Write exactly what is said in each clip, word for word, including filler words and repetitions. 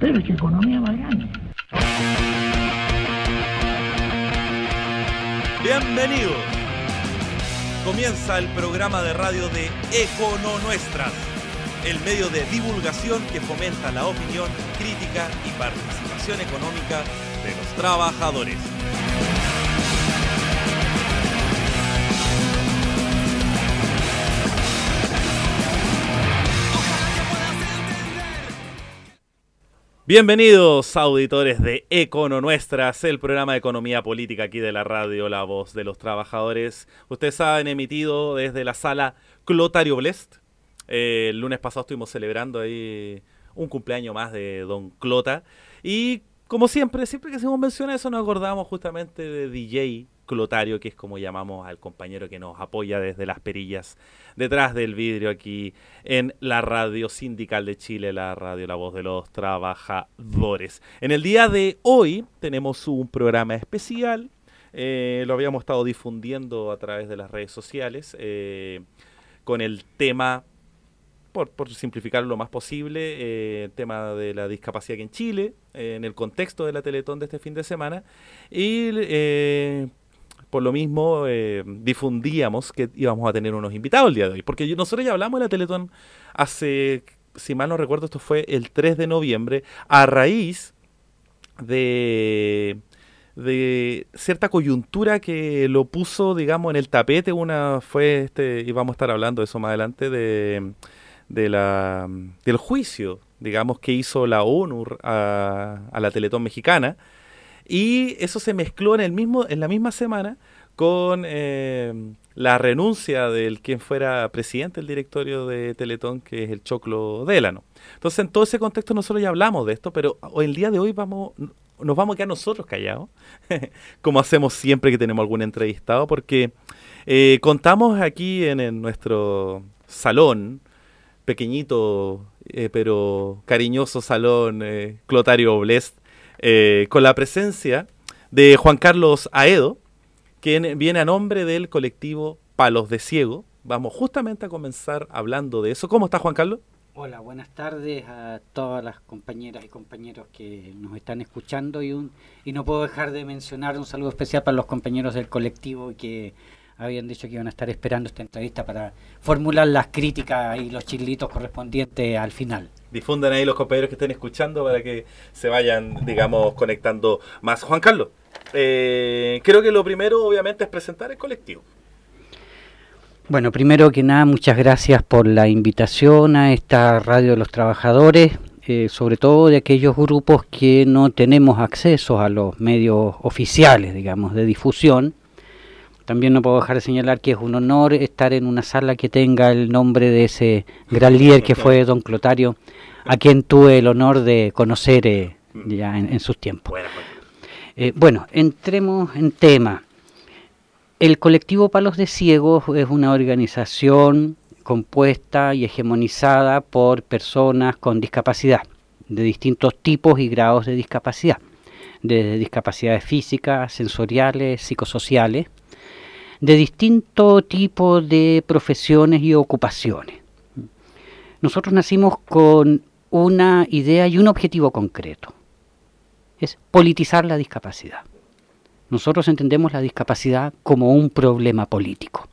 Pero es que economía más grande. Bienvenidos. Comienza el programa de radio de Econonuestras, el medio de divulgación que fomenta la opinión, crítica y participación económica de los trabajadores. Bienvenidos, auditores de Econonuestras, el programa de economía política aquí de la radio La Voz de los Trabajadores. Ustedes saben, emitido desde la sala Clotario Blest. Eh, el lunes pasado estuvimos celebrando ahí un cumpleaños más de Don Clota. Y como siempre, siempre que hacemos mención a eso, nos acordamos justamente de D J Clotario, que es como llamamos al compañero que nos apoya desde las perillas, detrás del vidrio aquí en la radio sindical de Chile, la radio La Voz de los Trabajadores. En el día de hoy tenemos un programa especial, eh, lo habíamos estado difundiendo a través de las redes sociales, eh, con el tema, por, por simplificarlo lo más posible, eh, el tema de la discapacidad aquí en Chile, eh, en el contexto de la Teletón de este fin de semana, y eh, por lo mismo eh, difundíamos que íbamos a tener unos invitados el día de hoy, porque yo, nosotros ya hablamos de la Teletón hace, si mal no recuerdo, esto fue el tres de noviembre, a raíz de, de cierta coyuntura que lo puso, digamos, en el tapete. Una fue, este, y vamos a estar hablando de eso más adelante, de, de la, del juicio, digamos, que hizo la ONU a, a la Teletón mexicana. Y eso se mezcló en el mismo en la misma semana con eh, la renuncia del quien fuera presidente del directorio de Teletón, que es el Choclo Délano. Entonces, en todo ese contexto nosotros ya hablamos de esto, pero hoy, el día de hoy vamos nos vamos a quedar nosotros callados, como hacemos siempre que tenemos algún entrevistado, porque eh, contamos aquí en, en nuestro salón, pequeñito eh, pero cariñoso salón eh, Clotario Blest, Eh, con la presencia de Juan Carlos Aedo, quien viene a nombre del colectivo Palos de Ciego. Vamos justamente a comenzar hablando de eso. ¿Cómo está, Juan Carlos? Hola, buenas tardes a todas las compañeras y compañeros que nos están escuchando, y, un, y no puedo dejar de mencionar un saludo especial para los compañeros del colectivo que habían dicho que iban a estar esperando esta entrevista para formular las críticas y los chilitos correspondientes al final. Difundan ahí los compañeros que estén escuchando para que se vayan, digamos, conectando más. Juan Carlos, eh, creo que lo primero, obviamente, es presentar el colectivo. Bueno, primero que nada, muchas gracias por la invitación a esta radio de los trabajadores, eh, sobre todo de aquellos grupos que no tenemos acceso a los medios oficiales, digamos, de difusión. También no puedo dejar de señalar que es un honor estar en una sala que tenga el nombre de ese gran líder que fue Don Clotario, a quien tuve el honor de conocer eh, ya en, en sus tiempos. Eh, bueno, entremos en tema. El colectivo Palos de Ciegos es una organización compuesta y hegemonizada por personas con discapacidad, de distintos tipos y grados de discapacidad, desde discapacidades físicas, sensoriales, psicosociales, de distinto tipo de profesiones y ocupaciones. Nosotros nacimos con una idea y un objetivo concreto, es politizar la discapacidad. Nosotros entendemos la discapacidad como un problema político.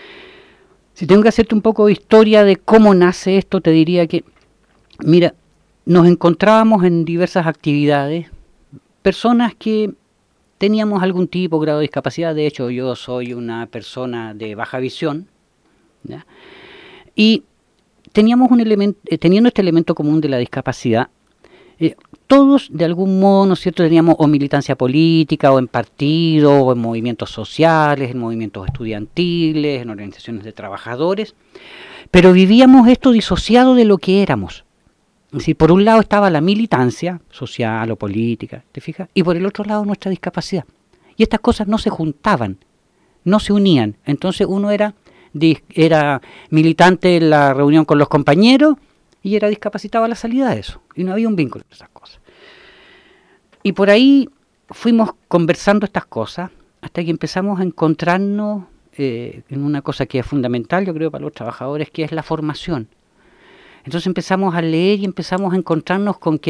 Si tengo que hacerte un poco de historia de cómo nace esto, te diría que, mira, nos encontrábamos en diversas actividades, personas que teníamos algún tipo, grado de discapacidad. De hecho, yo soy una persona de baja visión, ¿ya? Y teníamos un elemento, eh, teniendo este elemento común de la discapacidad, eh, todos de algún modo, ¿no es cierto?, teníamos o militancia política, o en partidos, o en movimientos sociales, en movimientos estudiantiles, en organizaciones de trabajadores, pero vivíamos esto disociado de lo que éramos. Es decir, por un lado estaba la militancia social o política, ¿te fijas? Y por el otro lado nuestra discapacidad. Y estas cosas no se juntaban, no se unían. Entonces uno era, era militante en la reunión con los compañeros y era discapacitado a la salida de eso. Y no había un vínculo entre esas cosas. Y por ahí fuimos conversando estas cosas hasta que empezamos a encontrarnos eh, en una cosa que es fundamental, yo creo, para los trabajadores, que es la formación. Entonces empezamos a leer y empezamos a encontrarnos con que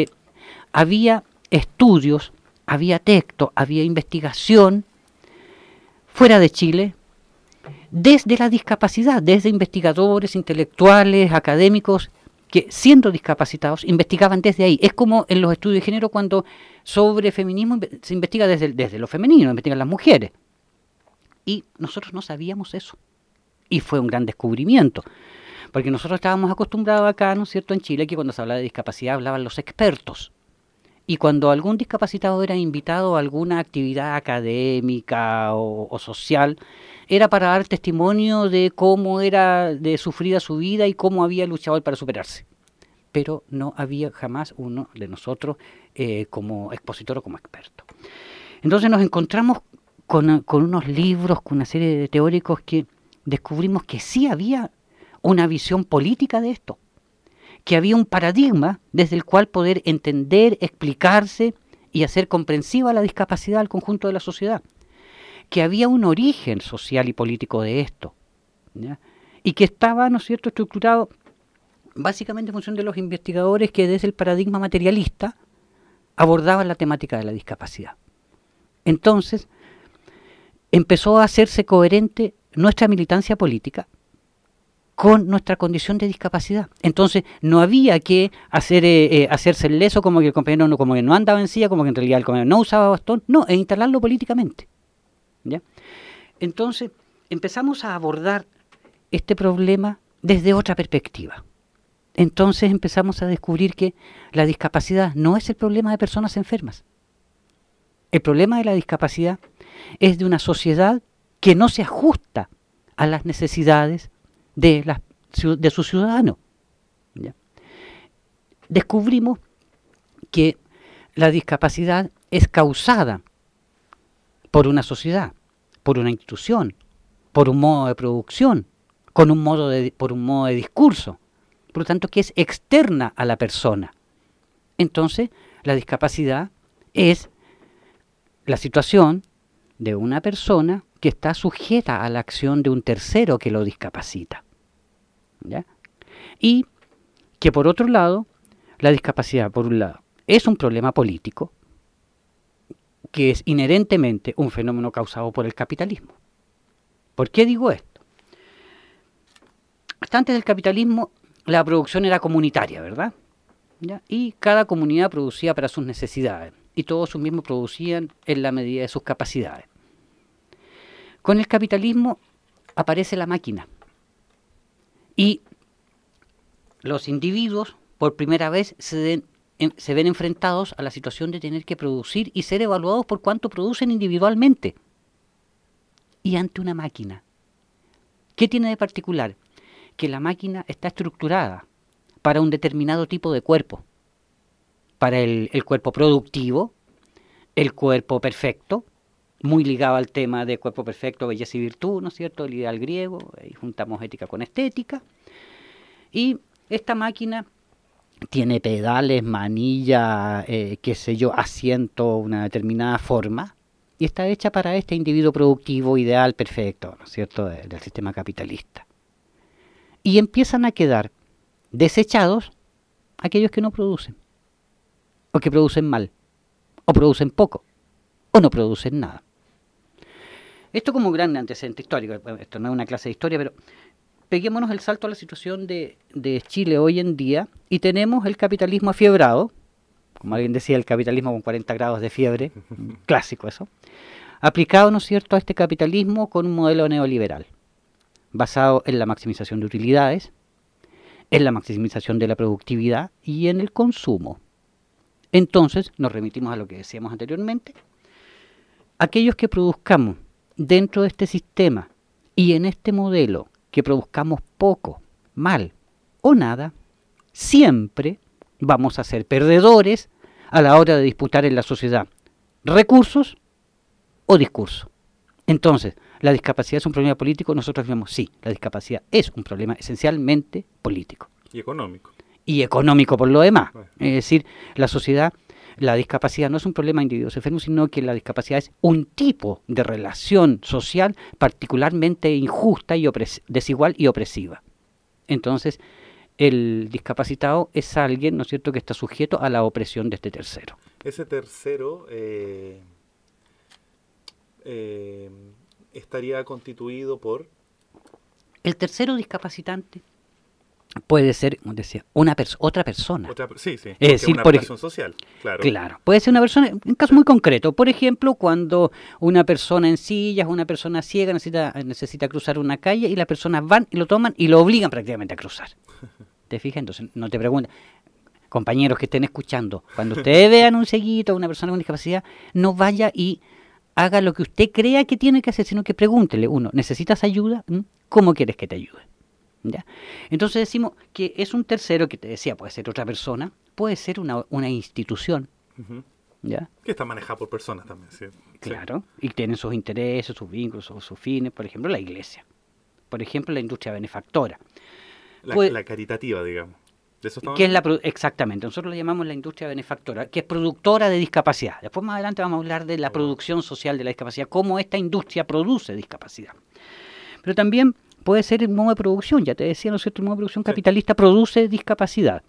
había estudios, había texto, había investigación fuera de Chile, desde la discapacidad, desde investigadores, intelectuales, académicos, que siendo discapacitados investigaban desde ahí. Es como en los estudios de género cuando sobre feminismo se investiga desde, desde lo femenino, investigan las mujeres. Y nosotros no sabíamos eso. Y fue un gran descubrimiento. Porque nosotros estábamos acostumbrados acá, ¿no es cierto?, en Chile, que cuando se hablaba de discapacidad hablaban los expertos. Y cuando algún discapacitado era invitado a alguna actividad académica o, o social, era para dar testimonio de cómo era de sufrida su vida y cómo había luchado él para superarse. Pero no había jamás uno de nosotros eh, como expositor o como experto. Entonces nos encontramos con, con unos libros, con una serie de teóricos que descubrimos que sí había una visión política de esto, que había un paradigma desde el cual poder entender, explicarse y hacer comprensiva la discapacidad al conjunto de la sociedad, que había un origen social y político de esto, ¿ya? Y que estaba, ¿no es cierto?, estructurado básicamente en función de los investigadores que desde el paradigma materialista abordaban la temática de la discapacidad. Entonces, empezó a hacerse coherente nuestra militancia política con nuestra condición de discapacidad. Entonces, no había que hacer eh, eh, hacerse el leso como que el compañero no, como que no andaba en silla, como que en realidad el compañero no usaba bastón, no, e instalarlo políticamente, ¿ya? Entonces, empezamos a abordar este problema desde otra perspectiva. Entonces empezamos a descubrir que la discapacidad no es el problema de personas enfermas. El problema de la discapacidad es de una sociedad que no se ajusta a las necesidades de, la, de sus ciudadanos, ¿ya? Descubrimos que la discapacidad es causada por una sociedad, por una institución, por un modo de producción, con un modo de, por un modo de discurso, por lo tanto que es externa a la persona. Entonces, la discapacidad es la situación de una persona que está sujeta a la acción de un tercero que lo discapacita, ¿ya? Y que por otro lado, la discapacidad, por un lado, es un problema político, que es inherentemente un fenómeno causado por el capitalismo. ¿Por qué digo esto? Hasta antes del capitalismo, la producción era comunitaria, ¿verdad? ¿Ya? Y cada comunidad producía para sus necesidades, y todos sus mismos producían en la medida de sus capacidades. Con el capitalismo aparece la máquina, y los individuos por primera vez se, den, en, se ven enfrentados a la situación de tener que producir y ser evaluados por cuánto producen individualmente. Y ante una máquina, ¿qué tiene de particular? Que la máquina está estructurada para un determinado tipo de cuerpo, para el, el cuerpo productivo, el cuerpo perfecto, muy ligado al tema de cuerpo perfecto, belleza y virtud, ¿no es cierto?, el ideal griego, ahí juntamos ética con estética, y esta máquina tiene pedales, manilla, eh, qué sé yo, asiento, una determinada forma, y está hecha para este individuo productivo, ideal, perfecto, ¿no es cierto?, de, del sistema capitalista. Y empiezan a quedar desechados aquellos que no producen, o que producen mal, o producen poco, o no producen nada. Esto como gran antecedente histórico, esto no es una clase de historia, pero peguémonos el salto a la situación de, de Chile hoy en día, y tenemos el capitalismo afiebrado, como alguien decía, el capitalismo con cuarenta grados de fiebre, clásico eso, aplicado, ¿no es cierto?, a este capitalismo con un modelo neoliberal, basado en la maximización de utilidades, en la maximización de la productividad y en el consumo. Entonces, nos remitimos a lo que decíamos anteriormente, aquellos que produzcamos dentro de este sistema y en este modelo, que produzcamos poco, mal o nada, siempre vamos a ser perdedores a la hora de disputar en la sociedad recursos o discurso. Entonces, ¿la discapacidad es un problema político? Nosotros decimos sí, la discapacidad es un problema esencialmente político. Y económico. Y económico por lo demás. Bueno. Es decir, la sociedad, la discapacidad no es un problema de individuos enfermos, sino que la discapacidad es un tipo de relación social particularmente injusta y opres- desigual y opresiva. Entonces, el discapacitado es alguien, ¿no es cierto?, que está sujeto a la opresión de este tercero. Ese tercero eh, eh, estaría constituido por... El tercero discapacitante puede ser, como decía, una perso- otra persona. Otra, sí, sí, es decir, una por relación ej- social, claro. Claro, puede ser una persona, en un caso muy concreto, por ejemplo, cuando una persona en sillas, una persona ciega necesita, necesita cruzar una calle y las personas van y lo toman y lo obligan prácticamente a cruzar. ¿Te fijas? Entonces, no te preguntan, compañeros que estén escuchando, cuando ustedes vean un ceguito, una persona con discapacidad, no vaya y haga lo que usted crea que tiene que hacer, sino que pregúntele, uno, ¿necesitas ayuda? ¿Mm? ¿Cómo quieres que te ayude? ¿Ya? Entonces decimos que es un tercero, que te decía, puede ser otra persona, puede ser una, una institución, Uh-huh. ¿ya? Que está manejada por personas también, sí. Claro, y tienen sus intereses, sus vínculos, sus, sus fines, por ejemplo, la iglesia, por ejemplo, la industria benefactora. La, Puede- la caritativa, digamos. ¿De eso estamos que es la hablando? produ- exactamente, nosotros la llamamos la industria benefactora, que es productora de discapacidad. Después más adelante vamos a hablar de la Oh. producción social de la discapacidad, cómo esta industria produce discapacidad. Pero también puede ser el modo de producción, ya te decía, ¿no es cierto? El modo de producción Sí. capitalista produce discapacidad.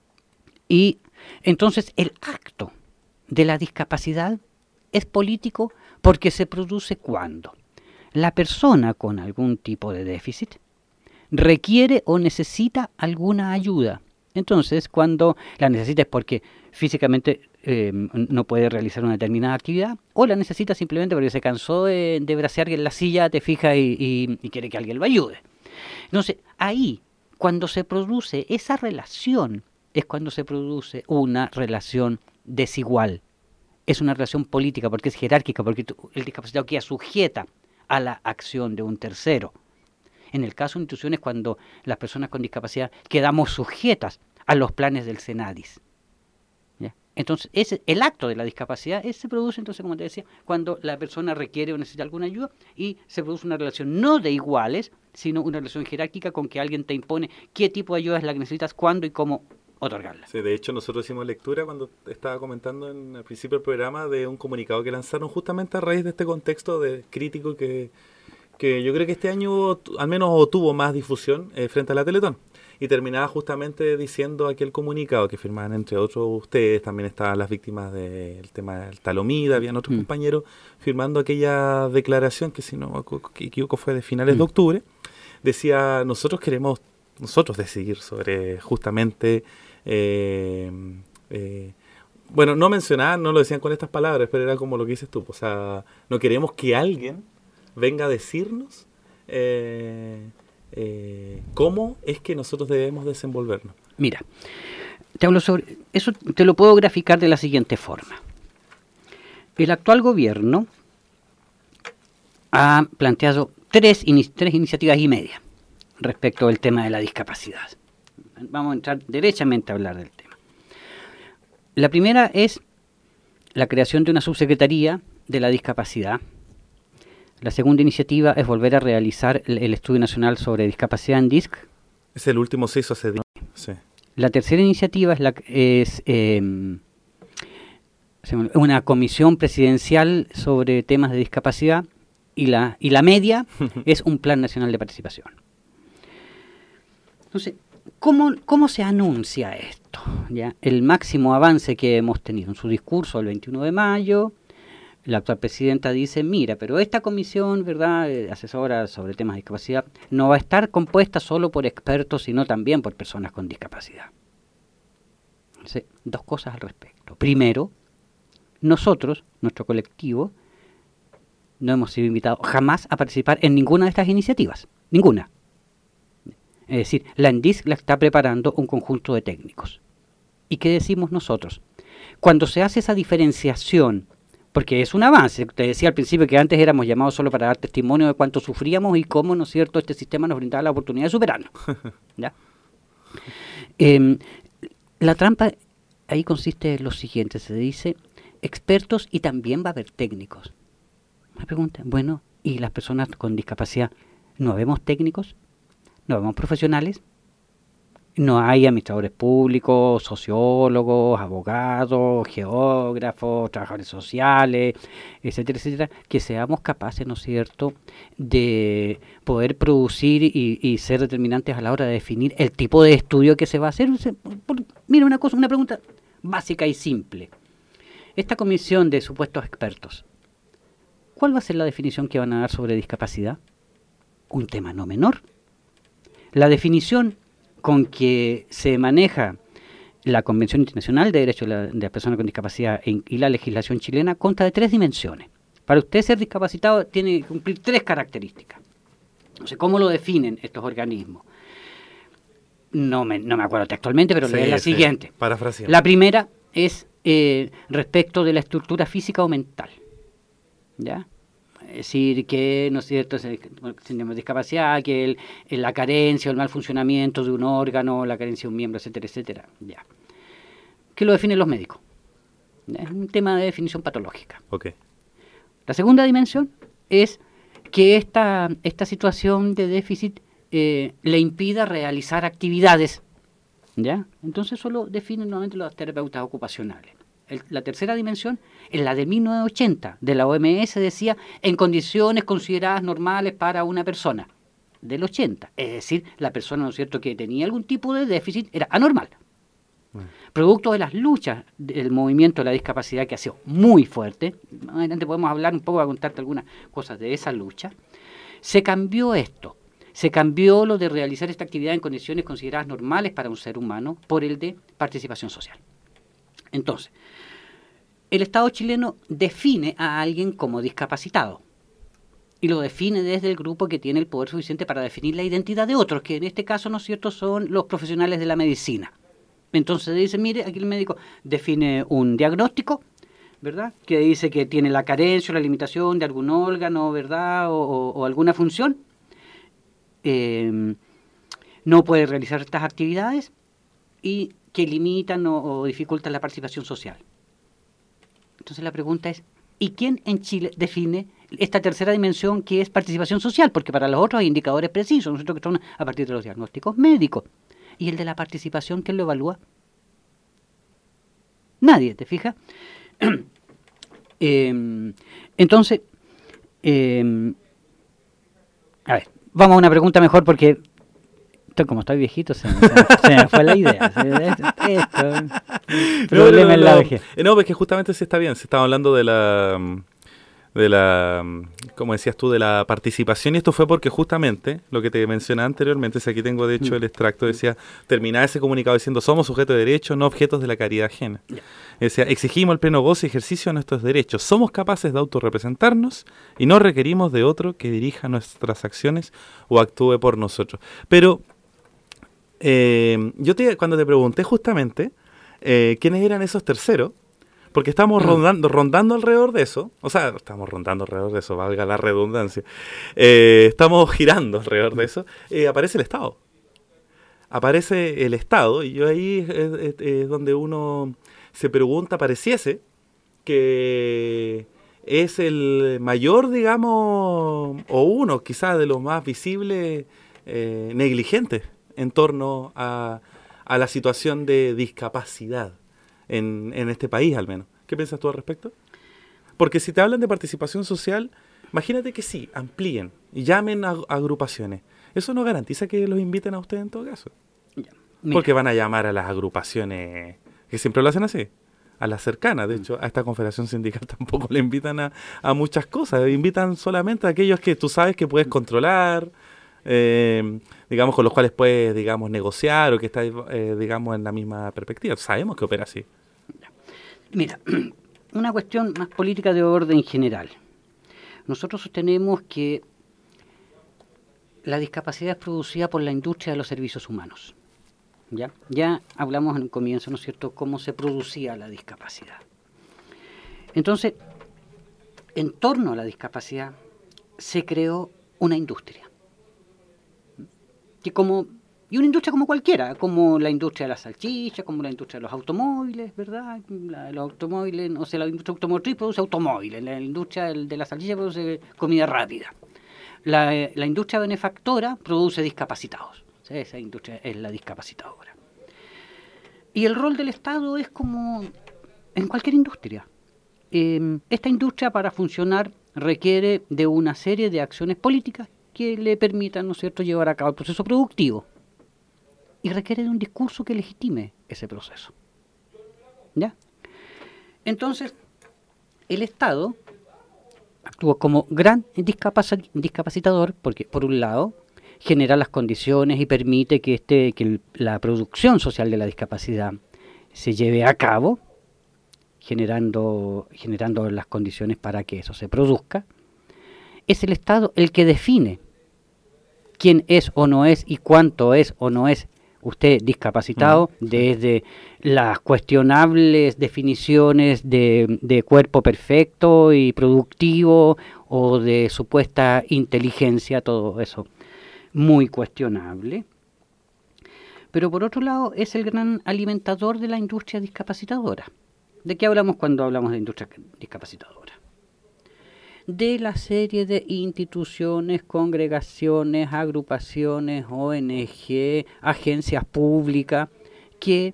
Y entonces el acto de la discapacidad es político porque se produce cuando la persona con algún tipo de déficit requiere o necesita alguna ayuda. Entonces, cuando la necesita es porque físicamente eh, no puede realizar una determinada actividad, o la necesita simplemente porque se cansó de, de bracear en la silla, te fija y, y, y quiere que alguien lo ayude. Entonces, ahí, cuando se produce esa relación, es cuando se produce una relación desigual. Es una relación política porque es jerárquica, porque tú- el discapacitado queda sujeta a la acción de un tercero. En el caso de instituciones, cuando las personas con discapacidad quedamos sujetas a los planes del Senadis. ¿Ya? Entonces, ese, el acto de la discapacidad ese se produce, entonces, como te decía, cuando la persona requiere o necesita alguna ayuda y se produce una relación no de iguales, sino una relación jerárquica con que alguien te impone qué tipo de ayuda es la que necesitas, cuándo y cómo otorgarla. Sí, de hecho nosotros hicimos lectura cuando estaba comentando en el principio del programa de un comunicado que lanzaron justamente a raíz de este contexto de crítico que, que yo creo que este año tu- al menos tuvo más difusión eh, frente a la Teletón. Y terminaba justamente diciendo aquel comunicado que firmaban entre otros ustedes, también estaban las víctimas del tema del talomida, habían otros Mm. compañeros firmando aquella declaración que si no me equivoco equivoco, fue de finales Mm. de octubre. Decía, nosotros queremos nosotros decidir sobre justamente eh, eh, bueno, no mencionar, no lo decían con estas palabras, pero era como lo que dices tú, o sea, no queremos que alguien venga a decirnos eh, eh, cómo es que nosotros debemos desenvolvernos. Mira, te hablo sobre eso, te lo puedo graficar de la siguiente forma. El actual gobierno ha planteado tres, ini- tres iniciativas y media respecto del tema de la discapacidad. Vamos a entrar derechamente a hablar del tema. La primera es la creación de una subsecretaría de la discapacidad. La segunda iniciativa es volver a realizar el, el Estudio Nacional sobre Discapacidad en D I S C. Es el último se hizo hace días. Sí. La tercera iniciativa es, la, es eh, se me- una comisión presidencial sobre temas de discapacidad y la, y la media es un plan nacional de participación. Entonces, ¿cómo, cómo se anuncia esto? ¿Ya? El máximo avance que hemos tenido en su discurso el veintiuno de mayo, la actual presidenta dice, mira, pero esta comisión, ¿verdad?, eh, asesora sobre temas de discapacidad, no va a estar compuesta solo por expertos, sino también por personas con discapacidad. Entonces, dos cosas al respecto. Primero, nosotros, nuestro colectivo, no hemos sido invitados jamás a participar en ninguna de estas iniciativas. Ninguna. Es decir, la ENDISC la está preparando un conjunto de técnicos. ¿Y qué decimos nosotros? Cuando se hace esa diferenciación, porque es un avance, te decía al principio que antes éramos llamados solo para dar testimonio de cuánto sufríamos y cómo, ¿no es cierto?, este sistema nos brindaba la oportunidad de superarnos. ¿Ya? Eh, la trampa ahí consiste en lo siguiente, se dice expertos y también va a haber técnicos. Me preguntan, bueno, ¿y las personas con discapacidad no vemos técnicos? ¿No vemos profesionales? No hay administradores públicos, sociólogos, abogados, geógrafos, trabajadores sociales, etcétera, etcétera, que seamos capaces, ¿no es cierto?, de poder producir y, y ser determinantes a la hora de definir el tipo de estudio que se va a hacer. Mira, una cosa, una pregunta básica y simple. Esta comisión de supuestos expertos, ¿cuál va a ser la definición que van a dar sobre discapacidad? Un tema no menor. La definición con que se maneja la Convención Internacional de Derechos de, la, de las Personas con Discapacidad en, y la legislación chilena consta de tres dimensiones. Para usted ser discapacitado tiene que cumplir tres características. No sé cómo lo definen estos organismos. No me, no me acuerdo textualmente, pero sí, es la sí, siguiente. Parafraseando. La primera es eh, respecto de la estructura física o mental. ¿Ya? Es decir, que, ¿no es cierto?, tenemos discapacidad, que el, el, la carencia o el mal funcionamiento de un órgano, la carencia de un miembro, etcétera, etcétera. Ya. ¿Qué lo definen los médicos? ¿Ya? Es un tema de definición patológica. Okay. La segunda dimensión es que esta, esta situación de déficit eh, le impida realizar actividades. ¿Ya? Entonces solo definen nuevamente los terapeutas ocupacionales. El, la tercera dimensión es la de mil novecientos ochenta, de la O M S, decía, en condiciones consideradas normales para una persona, del ochenta. Es decir, la persona, ¿no es cierto?, que tenía algún tipo de déficit era anormal. Bueno. Producto de las luchas del movimiento de la discapacidad, que ha sido muy fuerte, más adelante podemos hablar un poco, a contarte algunas cosas de esa lucha, se cambió esto. Se cambió lo de realizar esta actividad en condiciones consideradas normales para un ser humano por el de participación social. Entonces, el Estado chileno define a alguien como discapacitado y lo define desde el grupo que tiene el poder suficiente para definir la identidad de otros, que en este caso, ¿no es cierto?, son los profesionales de la medicina. Entonces dice, mire, aquí el médico define un diagnóstico, ¿verdad?, que dice que tiene la carencia o la limitación de algún órgano, ¿verdad?, o, o, o alguna función, eh, no puede realizar estas actividades y que limitan o, o dificultan la participación social. Entonces la pregunta es, ¿y quién en Chile define esta tercera dimensión que es participación social? Porque para los otros hay indicadores precisos, nosotros que son a partir de los diagnósticos médicos. ¿Y el de la participación quién lo evalúa? Nadie, ¿te fijas? eh, entonces, eh, a ver, vamos a una pregunta mejor porque... como estoy viejito, se me, se me fue la idea. Esto, problema en la vejez. No, pues que justamente sí está bien. Se estaba hablando de la, de la, como decías tú, de la participación. Y esto fue porque justamente, lo que te mencionaba anteriormente, si aquí tengo de hecho mm. el extracto, decía, terminaba ese comunicado diciendo, somos sujetos de derechos, no objetos de la caridad ajena. Yeah. Decía, exigimos el pleno goce y ejercicio de nuestros derechos. Somos capaces de autorrepresentarnos y no requerimos de otro que dirija nuestras acciones o actúe por nosotros. Pero... Eh, yo te, cuando te pregunté justamente eh, quiénes eran esos terceros, porque estamos mm. rondando, rondando alrededor de eso, o sea, estamos rondando alrededor de eso, valga la redundancia, eh, estamos girando alrededor de eso, eh, aparece el Estado. Aparece el Estado, y yo ahí es, es, es donde uno se pregunta, pareciese que es el mayor, digamos, o uno quizás de los más visibles eh, negligentes en torno a, a la situación de discapacidad en, en este país, al menos. ¿Qué piensas tú al respecto? Porque si te hablan de participación social, imagínate que sí, amplíen y llamen a, a agrupaciones. Eso no garantiza que los inviten a ustedes en todo caso. Ya, porque van a llamar a las agrupaciones que siempre lo hacen así, a las cercanas. De hecho, a esta confederación sindical tampoco le invitan a, a muchas cosas. Invitan solamente a aquellos que tú sabes que puedes controlar, Eh, digamos, con los cuales puedes, digamos, negociar o que estás, eh, digamos, en la misma perspectiva. Sabemos que opera así. Mira, una cuestión más política de orden general. Nosotros sostenemos que la discapacidad es producida por la industria de los servicios humanos. ¿Ya? Ya hablamos en el comienzo, ¿no es cierto?, cómo se producía la discapacidad. Entonces, en torno a la discapacidad se creó una industria. Que como, y una industria como cualquiera, como la industria de las salchichas, como la industria de los automóviles, ¿verdad? La, los automóviles, o sea, la industria automotriz produce automóviles, la industria de la salchicha produce comida rápida. La, la industria benefactora produce discapacitados. Esa industria es la discapacitadora. Y el rol del Estado es como en cualquier industria. Eh, esta industria, para funcionar, requiere de una serie de acciones políticas que le permitan, ¿no es cierto?, llevar a cabo el proceso productivo. Y requiere de un discurso que legitime ese proceso. ¿Ya? Entonces, el Estado actúa como gran discapac- discapacitador porque, por un lado, genera las condiciones y permite que, este, que el, la producción social de la discapacidad se lleve a cabo, generando, generando las condiciones para que eso se produzca. Es el Estado el que define quién es o no es y cuánto es o no es usted discapacitado, uh-huh. desde las cuestionables definiciones de, de cuerpo perfecto y productivo o de supuesta inteligencia, todo eso muy cuestionable. Pero por otro lado es el gran alimentador de la industria discapacitadora. ¿De qué hablamos cuando hablamos de industria discapacitadora? De la serie de instituciones, congregaciones, agrupaciones, O N G, agencias públicas que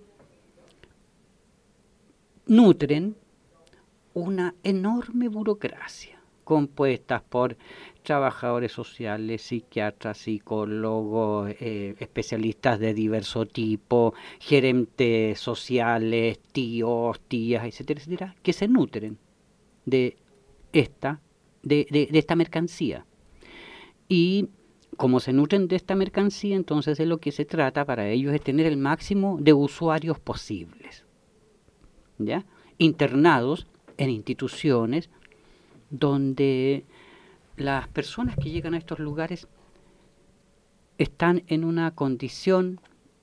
nutren una enorme burocracia compuestas por trabajadores sociales, psiquiatras, psicólogos, eh, especialistas de diverso tipo, gerentes sociales, tíos, tías, etcétera, etcétera, que se nutren de esta De, de, de esta mercancía. Y como se nutren de esta mercancía, entonces de lo que se trata para ellos es tener el máximo de usuarios posibles, ¿ya? Internados en instituciones donde las personas que llegan a estos lugares están en una condición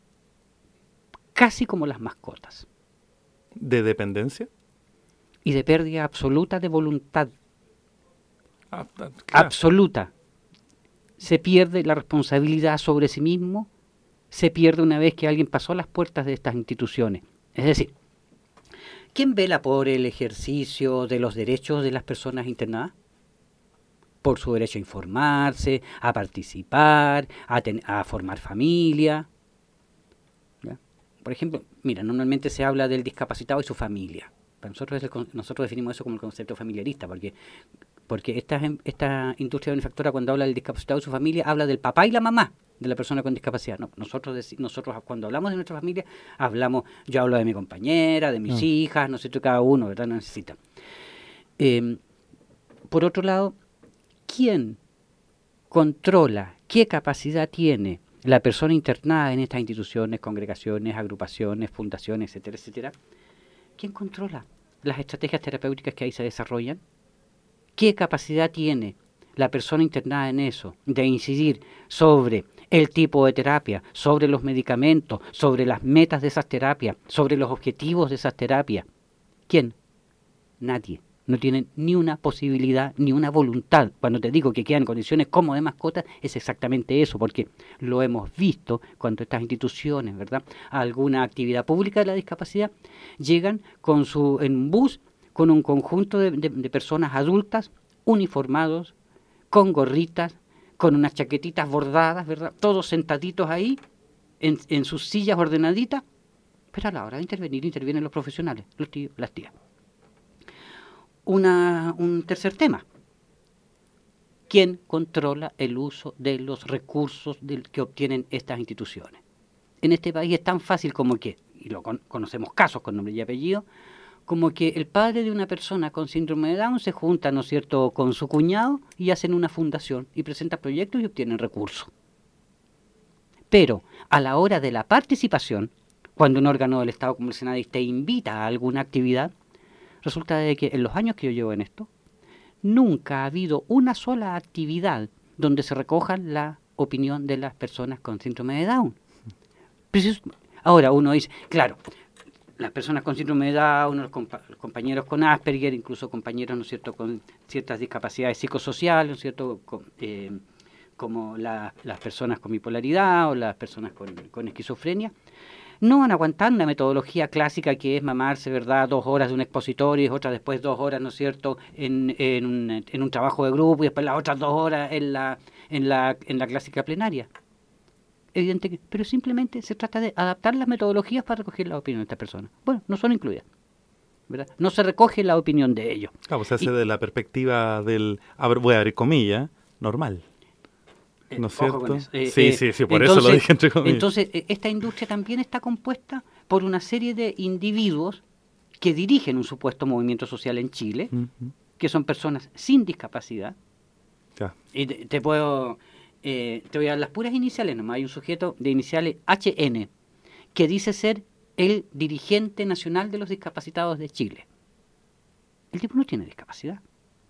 casi como las mascotas. ¿De dependencia? Y de pérdida absoluta de voluntad. Ah, claro. Absoluta. Se pierde la responsabilidad sobre sí mismo, se pierde una vez que alguien pasó las puertas de estas instituciones. Es decir, ¿quién vela por el ejercicio de los derechos de las personas internadas? Por su derecho a informarse, a participar, a, ten, a formar familia. ¿Ya? Por ejemplo, mira, normalmente se habla del discapacitado y su familia. Para nosotros, es el, nosotros definimos eso como el concepto familiarista, porque Porque esta, esta industria benefactora, cuando habla del discapacitado y su familia, habla del papá y la mamá de la persona con discapacidad. No, nosotros, nosotros cuando hablamos de nuestra familia, hablamos, yo hablo de mi compañera, de mis no. hijas, no sé, cada uno, ¿verdad? No necesita. Eh, por otro lado, ¿quién controla qué capacidad tiene la persona internada en estas instituciones, congregaciones, agrupaciones, fundaciones, etcétera, etcétera? ¿Quién controla las estrategias terapéuticas que ahí se desarrollan? ¿Qué capacidad tiene la persona internada en eso de incidir sobre el tipo de terapia, sobre los medicamentos, sobre las metas de esas terapias, sobre los objetivos de esas terapias? ¿Quién? Nadie. No tienen ni una posibilidad, ni una voluntad. Cuando te digo que quedan condiciones como de mascotas, es exactamente eso, porque lo hemos visto cuando estas instituciones, ¿verdad?, a alguna actividad pública de la discapacidad, llegan con su en un bus, con un conjunto de, de, de personas adultas, uniformados, con gorritas, con unas chaquetitas bordadas, ¿verdad? Todos sentaditos ahí, en, en sus sillas ordenaditas, pero a la hora de intervenir, intervienen los profesionales, los tíos, las tías. Una, un tercer tema. ¿Quién controla el uso de los recursos del, que obtienen estas instituciones? En este país es tan fácil como que, y lo con, conocemos casos con nombre y apellido, como que el padre de una persona con síndrome de Down se junta, ¿no es cierto?, con su cuñado y hacen una fundación y presentan proyectos y obtienen recursos. Pero a la hora de la participación, cuando un órgano del Estado como el Senado te invita a alguna actividad, resulta de que en los años que yo llevo en esto, nunca ha habido una sola actividad donde se recoja la opinión de las personas con síndrome de Down. Ahora uno dice, claro, las personas con síndrome de Down, los, compa- los compañeros con Asperger, incluso compañeros, ¿no es cierto?, con ciertas discapacidades psicosociales, ¿no es cierto?, con, eh, como la, las personas con bipolaridad o las personas con, con esquizofrenia, no van a aguantar una metodología clásica que es mamarse, ¿verdad?, dos horas de un expositorio y otra después dos horas, ¿no es cierto?, en, en, un, en un trabajo de grupo y después las otras dos horas en la, en la, en la clásica plenaria. evidente, que, pero simplemente se trata de adaptar las metodologías para recoger la opinión de estas personas. Bueno, no son incluidas, ¿verdad? No se recoge la opinión de ellos. Claro, se hace y, de la perspectiva del, voy a abrir comillas, normal. ¿No es cierto? Eh, sí, eh, sí, sí, por entonces, eso lo dije entre comillas. Entonces, esta industria también está compuesta por una serie de individuos que dirigen un supuesto movimiento social en Chile, uh-huh. que son personas sin discapacidad. Ya. Y te, te puedo, eh, te voy a dar las puras iniciales nomás. Hay un sujeto de iniciales H N que dice ser el dirigente nacional de los discapacitados de Chile. El tipo no tiene discapacidad.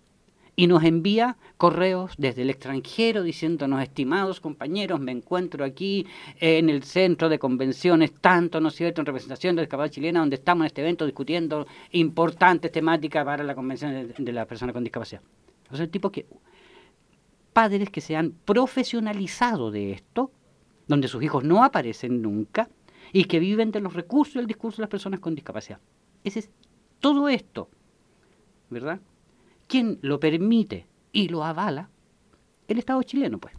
Y nos envía correos desde el extranjero diciéndonos, estimados compañeros, me encuentro aquí en el centro de convenciones, tanto, ¿no es cierto?, en representación de la discapacidad chilena, donde estamos en este evento discutiendo importantes temáticas para la convención de, de las personas con discapacidad. O sea, el tipo que, padres que se han profesionalizado de esto, donde sus hijos no aparecen nunca, y que viven de los recursos y el discurso de las personas con discapacidad. Ese es todo esto, ¿verdad? ¿Quién lo permite y lo avala? El Estado chileno, pues.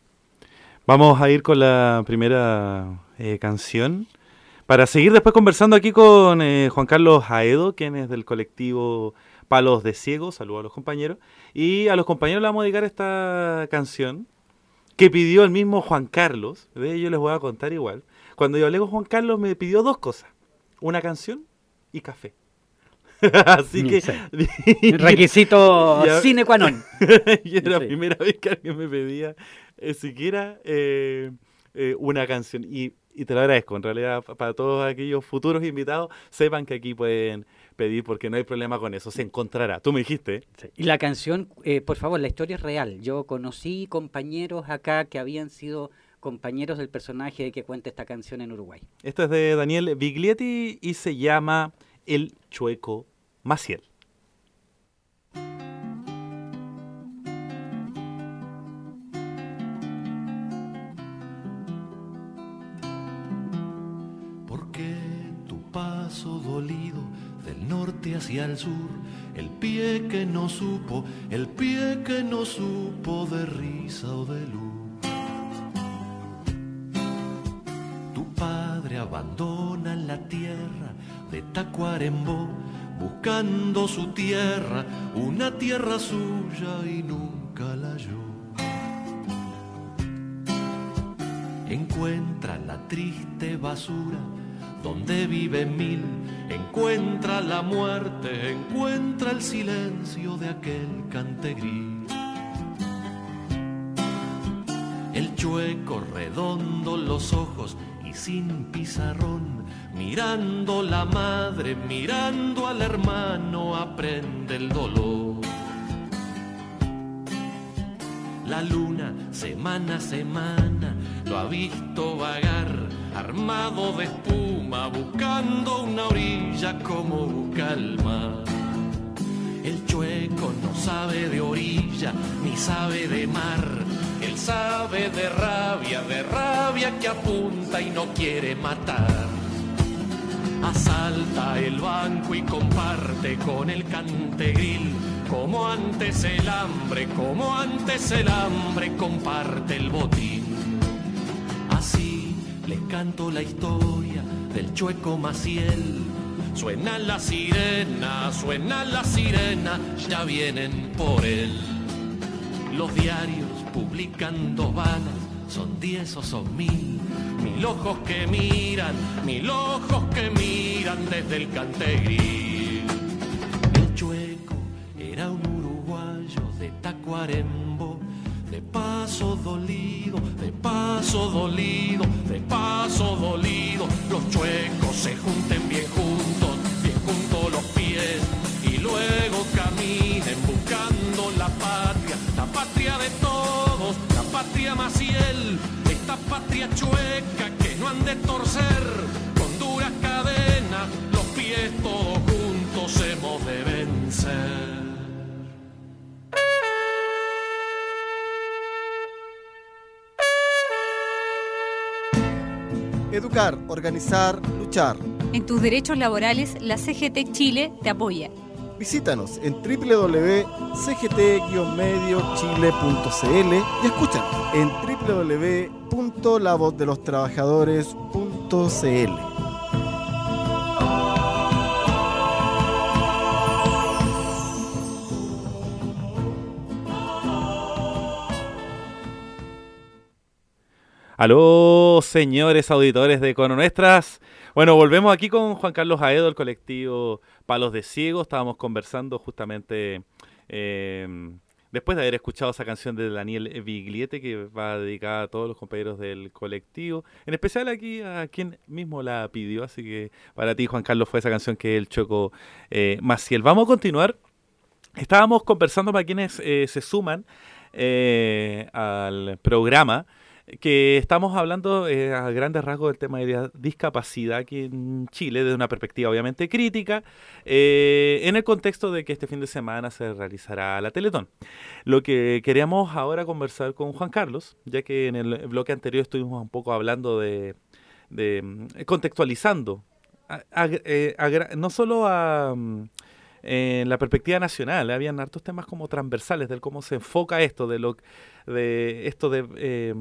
Vamos a ir con la primera eh, canción para seguir después conversando aquí con eh, Juan Carlos Aedo, quien es del colectivo Palos de Ciego. Saludos a los compañeros. Y a los compañeros le vamos a dedicar esta canción que pidió el mismo Juan Carlos. De ello les voy a contar igual. Cuando yo hablé con Juan Carlos me pidió dos cosas. Una canción y café. Así que sí. requisito ya, sine qua non. Y era sí. la primera vez que alguien me pedía eh, siquiera eh, eh, una canción y, y te lo agradezco. En realidad, para todos aquellos futuros invitados, sepan que aquí pueden pedir porque no hay problema con eso, se encontrará. Tú me dijiste. Sí. Y la canción, eh, por favor, la historia es real. Yo conocí compañeros acá que habían sido compañeros del personaje que cuenta esta canción en Uruguay. Esto es de Daniel Biglietti y se llama El Chueco Maciel. Porque tu paso dolido del norte hacia el sur, el pie que no supo, el pie que no supo de risa o de luz. Tu padre abandona la tierra de Tacuarembó, buscando su tierra, una tierra suya y nunca la halló. Encuentra la triste basura donde vive mil, encuentra la muerte, encuentra el silencio de aquel cantegril. El chueco redondo los ojos y sin pizarrón, mirando la madre, mirando al hermano, aprende el dolor. La luna, semana a semana, lo ha visto vagar, armado de espuma, buscando una orilla como busca el mar. El chueco no sabe de orilla, ni sabe de mar. Él sabe de rabia, de rabia que apunta y no quiere matar. Asalta el banco y comparte con el cantegril, como antes el hambre, como antes el hambre comparte el botín. Así les canto la historia del Chueco Maciel. Suena la sirena, suena la sirena, ya vienen por él. Los diarios publican dos balas, son diez o son mil. Mil ojos que miran, mil ojos que miran desde el cantegril. El Chueco era un uruguayo de Tacuarembó, de paso dolido, de paso dolido, de paso dolido. Los chuecos se junten bien juntos, bien juntos los pies, y luego caminen buscando la patria, la patria de todos, la patria Maciel, esta patria chueca que no han de torcer con duras cadenas, los pies todos juntos hemos de vencer. Educar, organizar, luchar. En tus derechos laborales, la C G T Chile te apoya. Visítanos en doble u doble u doble u punto c g t guion medio chile punto c l y escúchanos en doble u doble u doble u punto la voz de los trabajadores punto c l. Aló, señores auditores de Econo Nuestras. Bueno, volvemos aquí con Juan Carlos Aedo, el colectivo Palos de Ciego. Estábamos conversando justamente eh, después de haber escuchado esa canción de Daniel Bigliete, que va dedicada a todos los compañeros del colectivo, en especial aquí a quien mismo la pidió. Así que para ti, Juan Carlos, fue esa canción que el Choco eh, Maciel. Vamos a continuar. Estábamos conversando para quienes eh, se suman eh, al programa, que estamos hablando eh, a grandes rasgos del tema de la discapacidad aquí en Chile, desde una perspectiva obviamente crítica, eh, en el contexto de que este fin de semana se realizará la Teletón. Lo que queríamos ahora conversar con Juan Carlos, ya que en el bloque anterior estuvimos un poco hablando de, de contextualizando, a, a, eh, a, no solo a... en la perspectiva nacional, ¿eh? Habían hartos temas como transversales del cómo se enfoca esto, de lo de esto de, eh,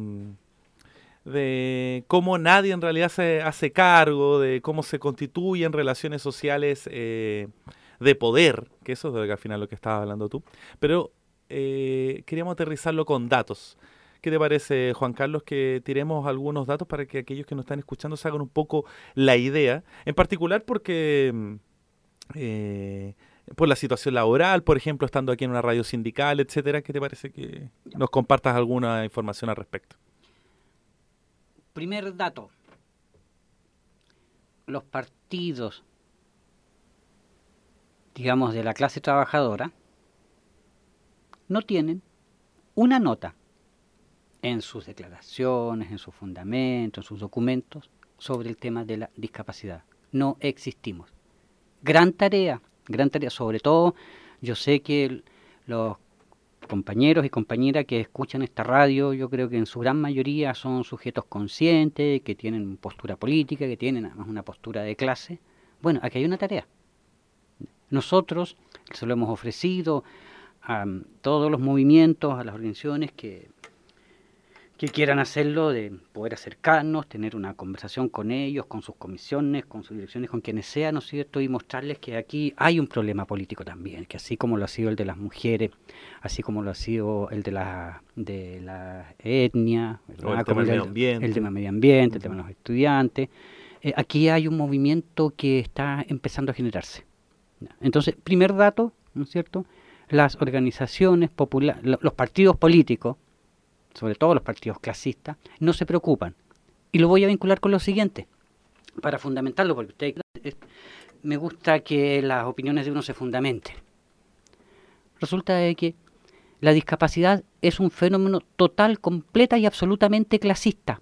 de cómo nadie en realidad se hace cargo, de cómo se constituyen relaciones sociales eh, de poder, que eso es de lo que al final lo que estabas hablando tú, pero eh, queríamos aterrizarlo con datos. ¿Qué te parece, Juan Carlos, que tiremos algunos datos para que aquellos que nos están escuchando se hagan un poco la idea? En particular porque... Eh, por la situación laboral, por ejemplo, estando aquí en una radio sindical, etcétera. ¿Qué te parece que nos compartas alguna información al respecto? Primer dato. Los partidos, digamos, de la clase trabajadora no tienen una nota en sus declaraciones, en sus fundamentos, en sus documentos sobre el tema de la discapacidad. No existimos. Gran tarea. Gran tarea, sobre todo yo sé que el, los compañeros y compañeras que escuchan esta radio, yo creo que en su gran mayoría son sujetos conscientes, que tienen postura política, que tienen además una postura de clase. Bueno, aquí hay una tarea. Nosotros se lo hemos ofrecido a um, todos los movimientos, a las organizaciones que, que quieran hacerlo, de poder acercarnos, tener una conversación con ellos, con sus comisiones, con sus direcciones, con quienes sean, ¿no es cierto? Y mostrarles que aquí hay un problema político también, que así como lo ha sido el de las mujeres, así como lo ha sido el de la, de la etnia, o el, tema el, medio ambiente. el tema medio ambiente, uh-huh. el tema de los estudiantes, eh, aquí hay un movimiento que está empezando a generarse. Entonces, primer dato, ¿no es cierto? Las organizaciones populares, los partidos políticos, sobre todo los partidos clasistas, no se preocupan. Y lo voy a vincular con lo siguiente, para fundamentarlo, porque usted, me gusta que las opiniones de uno se fundamenten. Resulta de que la discapacidad es un fenómeno total, completa y absolutamente clasista.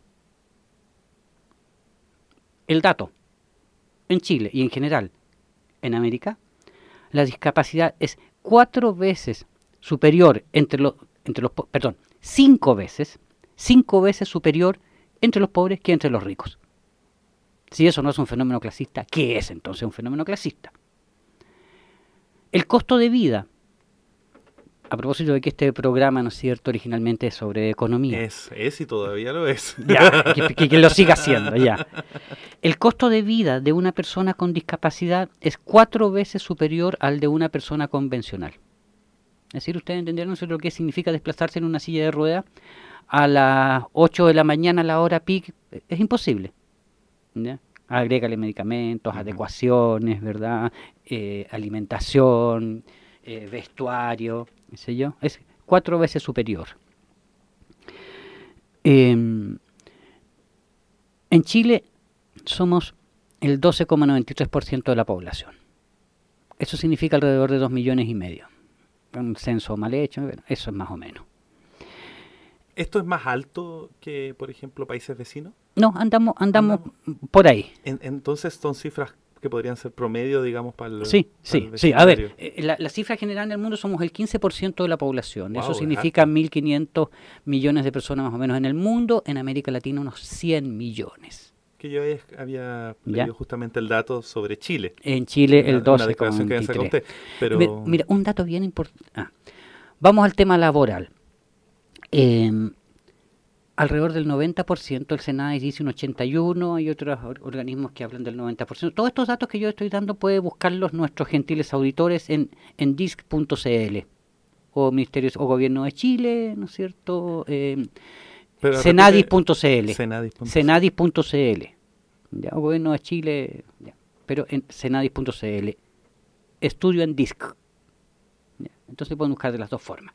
El dato, en Chile y en general en América, la discapacidad es cuatro veces superior entre los, entre los, perdón, cinco veces, cinco veces superior entre los pobres que entre los ricos. Si eso no es un fenómeno clasista, ¿qué es entonces un fenómeno clasista? El costo de vida, a propósito de que este programa, ¿no es cierto?, originalmente es sobre economía. Es, es y todavía lo es. Ya, que, que, que lo siga siendo, ya. El costo de vida de una persona con discapacidad es cuatro veces superior al de una persona convencional. Es decir, ustedes entendieron lo que significa desplazarse en una silla de ruedas a las ocho de la mañana a la hora pic. Es imposible. ¿Ya? Agrégale medicamentos, uh-huh. adecuaciones, ¿verdad? Eh, alimentación, eh, vestuario, qué sé yo. Es cuatro veces superior. Eh, en Chile somos el doce coma noventa y tres por ciento de la población. Eso significa alrededor de dos millones y medio. Un censo mal hecho, eso es más o menos. ¿Esto es más alto que, por ejemplo, países vecinos? No, andamos andamos, andamos. por ahí. En, entonces son cifras que podrían ser promedio, digamos, para el Sí, para sí, el sí. A ver, eh, la, la cifra general en el mundo somos el quince por ciento de la población. Wow, eso significa mil quinientos millones de personas más o menos en el mundo. En América Latina unos cien millones. que yo había ¿Ya? leído justamente el dato sobre Chile. En Chile el Una- una doce declaración coma que sacó veintitrés. usted, pero Mira, un dato bien importante. Ah, vamos al tema laboral. Eh, alrededor del noventa por ciento, el Senado dice un ochenta y uno, hay otros or- organismos que hablan del noventa por ciento. Todos estos datos que yo estoy dando puede buscarlos nuestros gentiles auditores en, en disc punto c l o Ministerios o Gobierno de Chile, ¿no es cierto? Eh, Pero Senadis punto c l. Senadis punto c l. Senadis punto c l. Ya, o Gobierno de Chile, ya, pero en Senadis punto c l. Estudio en D I S C. Ya, entonces pueden buscar de las dos formas.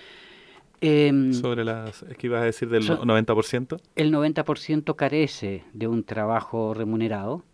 Eh, Sobre las, es que ibas a decir del So- noventa por ciento. el noventa por ciento carece de un trabajo remunerado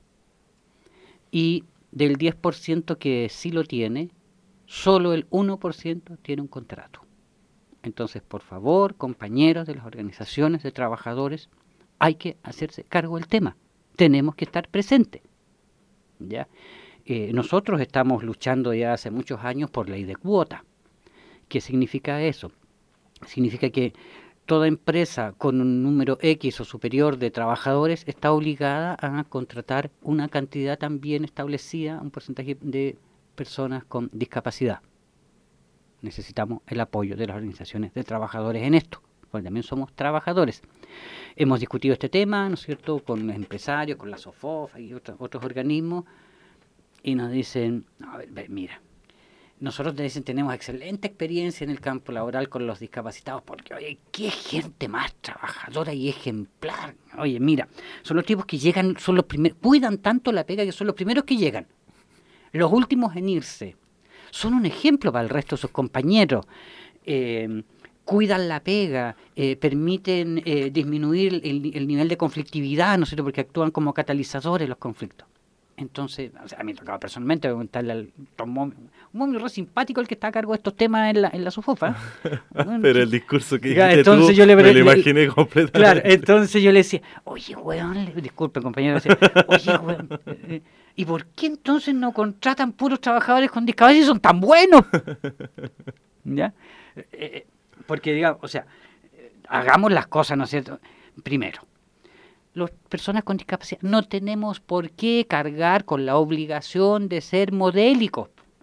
y del diez por ciento que sí lo tiene, solo el uno por ciento tiene un contrato. Entonces, por favor, compañeros de las organizaciones de trabajadores, hay que hacerse cargo del tema. Tenemos que estar presentes. ¿Ya? Eh, nosotros estamos luchando ya hace muchos años por ley de cuota. ¿Qué significa eso? Significa que toda empresa con un número X o superior de trabajadores está obligada a contratar una cantidad también establecida, un porcentaje de personas con discapacidad. Necesitamos el apoyo de las organizaciones de trabajadores en esto, porque también somos trabajadores. Hemos discutido este tema, ¿no es cierto?, con los empresarios, con la SOFOFA y otros, otros organismos, y nos dicen, a ver, ve, mira, nosotros te dicen, tenemos excelente experiencia en el campo laboral con los discapacitados, porque, oye, qué gente más trabajadora y ejemplar. Oye, mira, son los tipos que llegan, son los primeros, cuidan tanto la pega que son los primeros que llegan, los últimos en irse. Son un ejemplo para el resto de sus compañeros. Eh, cuidan la pega, eh, permiten eh, disminuir el, el nivel de conflictividad, ¿no es cierto?, porque actúan como catalizadores de los conflictos. Entonces, o sea, a mí me tocaba personalmente preguntarle al Tom Momi, un hombre re simpático el que está a cargo de estos temas en la, en la SOFOFA. Bueno, Pero el discurso que ya, dijiste entonces tú, yo le- me le- lo imaginé completamente. Claro, entonces yo le decía, oye, weón, le- disculpe, compañero, le decía, oye, weón, eh, ¿y por qué entonces no contratan puros trabajadores con discapacidad si son tan buenos? ¿Ya? Eh, eh, porque, digamos, o sea, eh, hagamos las cosas, ¿no es cierto? Primero, las personas con discapacidad no tenemos por qué cargar con la obligación de ser modélicos.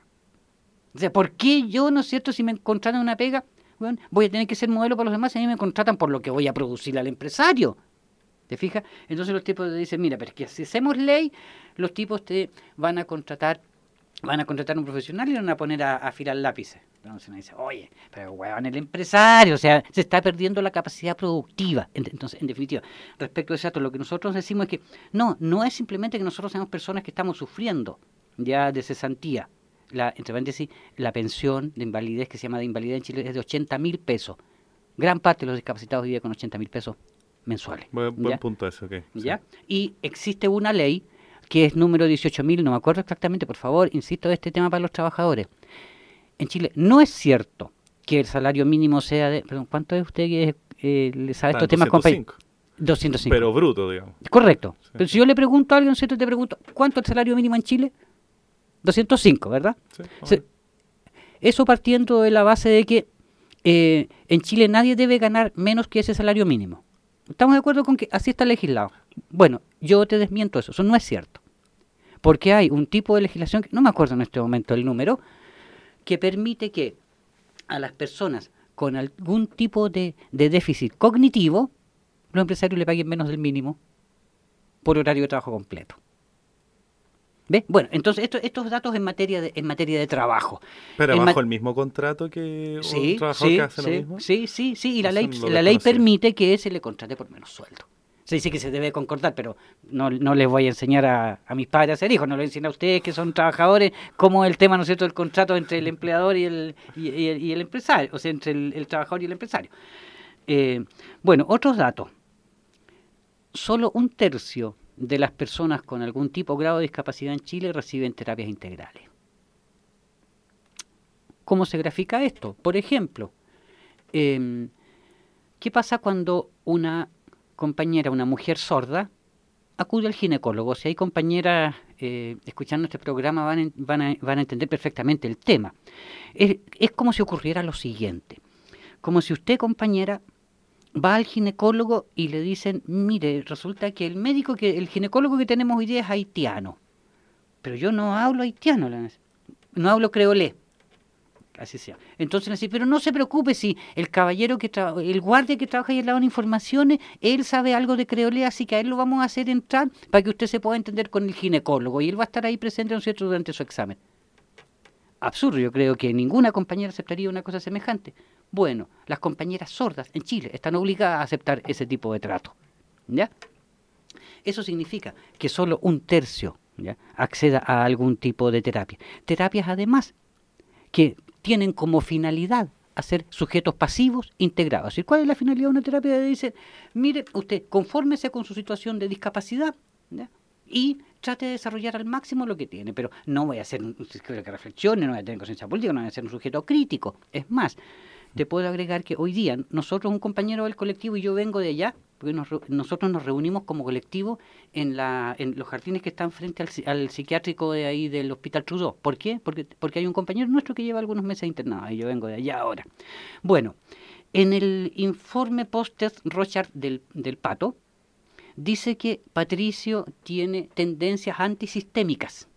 O sea, ¿por qué yo, no es cierto, si me contratan una pega, bueno, voy a tener que ser modelo para los demás y a mí me contratan por lo que voy a producir al empresario? ¿Te fijas? Entonces los tipos te dicen, mira, pero es que si hacemos ley, los tipos te van a contratar, van a contratar un profesional y van a poner a, a afilar lápices. Entonces uno dice, oye, pero weón, el empresario, o sea, se está perdiendo la capacidad productiva. Entonces, en definitiva, respecto a eso, lo que nosotros decimos es que no, no es simplemente que nosotros seamos personas que estamos sufriendo ya de cesantía. La, entre paréntesis, la pensión de invalidez, que se llama de invalidez en Chile, es de ochenta mil pesos. Gran parte de los discapacitados vive con ochenta mil pesos mensuales. Buen, buen ¿ya? punto eso, ok. ¿Ya? Y existe una ley que es número dieciocho mil, no me acuerdo exactamente, por favor, insisto, este tema para los trabajadores. En Chile no es cierto que el salario mínimo sea de... Perdón, ¿cuánto es usted que eh, le sabe Está estos en temas? doscientos cinco, doscientos cinco. pero bruto, digamos. Correcto. Sí. Pero si yo le pregunto a alguien, ¿cierto? Te pregunto, ¿cuánto es el salario mínimo en Chile? doscientos cinco, ¿verdad? Sí, Se- Eso partiendo de la base de que eh, en Chile nadie debe ganar menos que ese salario mínimo. ¿Estamos de acuerdo con que así está legislado? Bueno, yo te desmiento eso, eso no es cierto. Porque hay un tipo de legislación, que no me acuerdo en este momento el número, que permite que a las personas con algún tipo de, de déficit cognitivo, los empresarios le paguen menos del mínimo por horario de trabajo completo. ¿Ves? Bueno, entonces esto, estos datos en materia de, en materia de trabajo. Pero En bajo ma- el mismo contrato que Sí, un trabajador sí, que hace sí, lo mismo. sí, sí, sí, y la Eso ley, no lo la ley desconocía. permite que se le contrate por menos sueldo. Se dice que se debe concordar, pero no, no les voy a enseñar a, a mis padres a ser hijos, no les enseño a ustedes que son trabajadores, como el tema, ¿no es cierto?, del contrato entre el empleador y el, y, y el, y el empresario, o sea, entre el, el trabajador y el empresario. Eh, bueno, otros datos. Solo un tercio de las personas con algún tipo o grado de discapacidad en Chile reciben terapias integrales. ¿Cómo se grafica esto? Por ejemplo, eh, ¿qué pasa cuando una compañera, una mujer sorda, acude al ginecólogo? Si hay compañeras eh, escuchando este programa van, en- van, a, van a entender perfectamente el tema. Es, es como si ocurriera lo siguiente. Como si usted, compañera, va al ginecólogo y le dicen, mire, resulta que el médico, que el ginecólogo que tenemos hoy día es haitiano, pero yo no hablo haitiano, no hablo creolé. Así sea. Entonces, así, pero no se preocupe si el caballero que trabaja, el guardia que trabaja ahí al lado de informaciones, él sabe algo de creolé, así que a él lo vamos a hacer entrar para que usted se pueda entender con el ginecólogo y él va a estar ahí presente, ¿no es cierto?, durante su examen. Absurdo, yo creo que ninguna compañera aceptaría una cosa semejante. Bueno, las compañeras sordas en Chile están obligadas a aceptar ese tipo de trato, ¿ya? Eso significa que solo un tercio, ¿ya?, acceda a algún tipo de terapia. Terapias, además, que tienen como finalidad hacer sujetos pasivos integrados. Es decir, ¿cuál es la finalidad de una terapia? Dice, mire, usted confórmese con su situación de discapacidad, ¿ya?, y trate de desarrollar al máximo lo que tiene, pero no voy a hacer un sujeto que reflexione, no voy a tener conciencia política, no voy a ser un sujeto crítico. Es más, te puedo agregar que hoy día nosotros, un compañero del colectivo, y yo vengo de allá, porque nos, nosotros nos reunimos como colectivo en, la, en los jardines que están frente al, al psiquiátrico de ahí del Hospital Trudeau. ¿Por qué? Porque, porque hay un compañero nuestro que lleva algunos meses internado, y yo vengo de allá ahora. Bueno, en el informe post-test Rorschach del, del Pato, dice que Patricio tiene tendencias antisistémicas.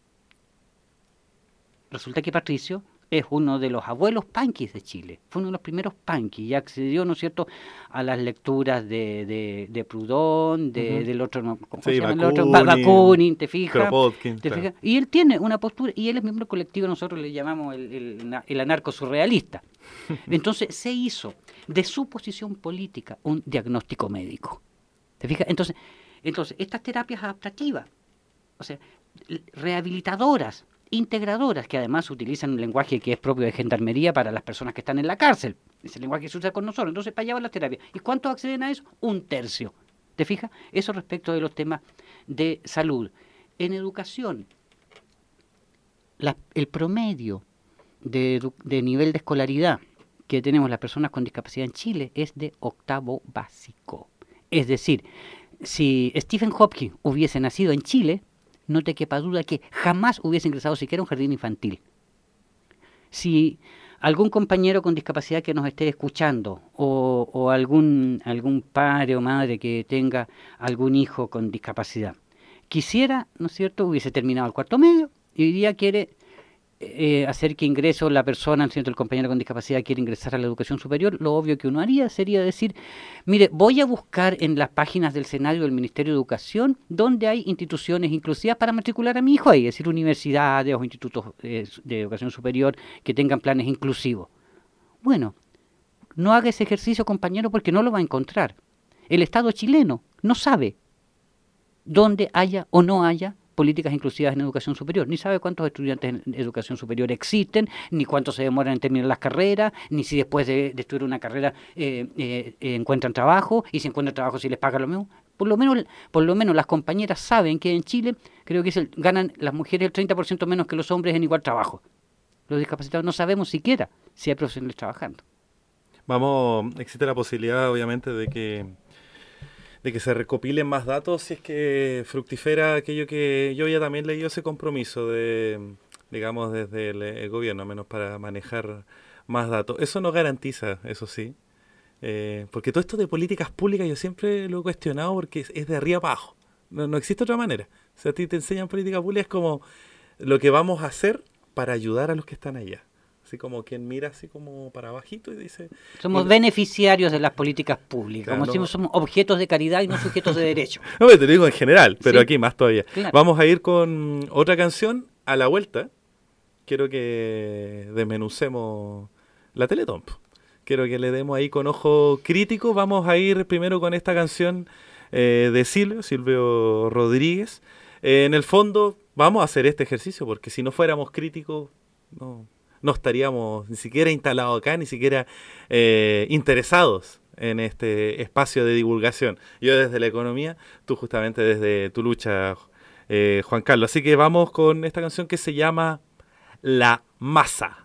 Resulta que Patricio es uno de los abuelos punkis de Chile, fue uno de los primeros punkis, y accedió, ¿no es cierto?, a las lecturas de, de, de Proudhon, de, uh-huh. del otro, ¿cómo sí, se llama el otro? Bakunin, ¿te fijas? Kropotkin, ¿te claro. fijas? Y él tiene una postura, y él es miembro colectivo, nosotros le llamamos el, el, el anarco-surrealista. Entonces se hizo de su posición política un diagnóstico médico. ¿Te fijas? Entonces, entonces estas terapias adaptativas, o sea, rehabilitadoras, integradoras, que además utilizan un lenguaje que es propio de gendarmería para las personas que están en la cárcel. Es el lenguaje que se usa con nosotros. Entonces, para allá van las terapias. ¿Y cuántos acceden a eso? Un tercio. ¿Te fijas? Eso respecto de los temas de salud. En educación, la, el promedio de, de nivel de escolaridad que tenemos las personas con discapacidad en Chile es de octavo básico. Es decir, si Stephen Hawking hubiese nacido en Chile, no te quepa duda que jamás hubiese ingresado siquiera a un jardín infantil. Si algún compañero con discapacidad que nos esté escuchando, o, o algún, algún padre o madre que tenga algún hijo con discapacidad, quisiera, ¿no es cierto?, hubiese terminado el cuarto medio y hoy día quiere eh, hacer que ingreso la persona, ¿no es cierto?, el compañero con discapacidad quiere ingresar a la educación superior, lo obvio que uno haría sería decir, mire, voy a buscar en las páginas del Senado del Ministerio de Educación donde hay instituciones inclusivas para matricular a mi hijo ahí, es decir, universidades o institutos eh, de educación superior que tengan planes inclusivos. Bueno, no haga ese ejercicio, compañero, porque no lo va a encontrar. El Estado chileno no sabe dónde haya o no haya políticas inclusivas en educación superior, ni sabe cuántos estudiantes en educación superior existen, ni cuánto se demoran en terminar las carreras, ni si después de, de estudiar una carrera eh, eh, eh, encuentran trabajo, y si encuentran trabajo si les pagan lo mismo. Por lo menos, por lo menos las compañeras saben que en Chile creo que es el, ganan las mujeres el treinta por ciento menos que los hombres en igual trabajo. Los discapacitados no sabemos siquiera si hay profesionales trabajando. Vamos, existe la posibilidad obviamente de que de que se recopilen más datos si es que fructifera aquello que yo ya también leí, ese compromiso de, digamos, desde el, el gobierno, al menos para manejar más datos. Eso no garantiza, eso sí, eh, porque todo esto de políticas públicas yo siempre lo he cuestionado porque es, es de arriba para abajo, no, no existe otra manera. O sea, a ti te enseñan políticas públicas como lo que vamos a hacer para ayudar a los que están allá. Así como quien mira así como para abajito y dice... Somos beneficiarios de las políticas públicas, claro, como decimos, somos objetos de caridad y no sujetos de derecho. No, te lo digo en general, pero sí, aquí más todavía. Claro. Vamos a ir con otra canción a la vuelta. Quiero que desmenucemos la Teletón. Quiero que le demos ahí con ojo crítico. Vamos a ir primero con esta canción eh, de Silvio, Silvio Rodríguez. Eh, en el fondo vamos a hacer este ejercicio porque si no fuéramos críticos... no no estaríamos ni siquiera instalados acá, ni siquiera eh, interesados en este espacio de divulgación. Yo desde la economía, tú justamente desde tu lucha, eh, Juan Carlos. Así que vamos con esta canción que se llama La Masa.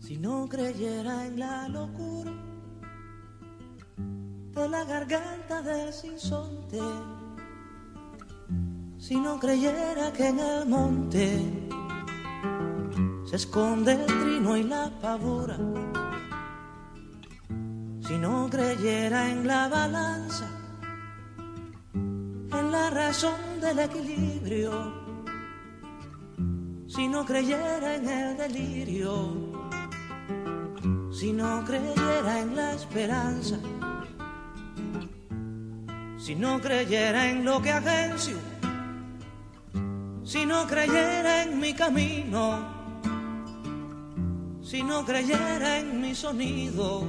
si no creyera en la locura de la garganta del sinsonte, si no creyera que en el monte se esconde el trino y la pavura, si no creyera en la balanza, en la razón del equilibrio, si no creyera en el delirio, si no creyera en la esperanza, si no creyera en lo que agencio, si no creyera en mi camino, si no creyera en mi sonido,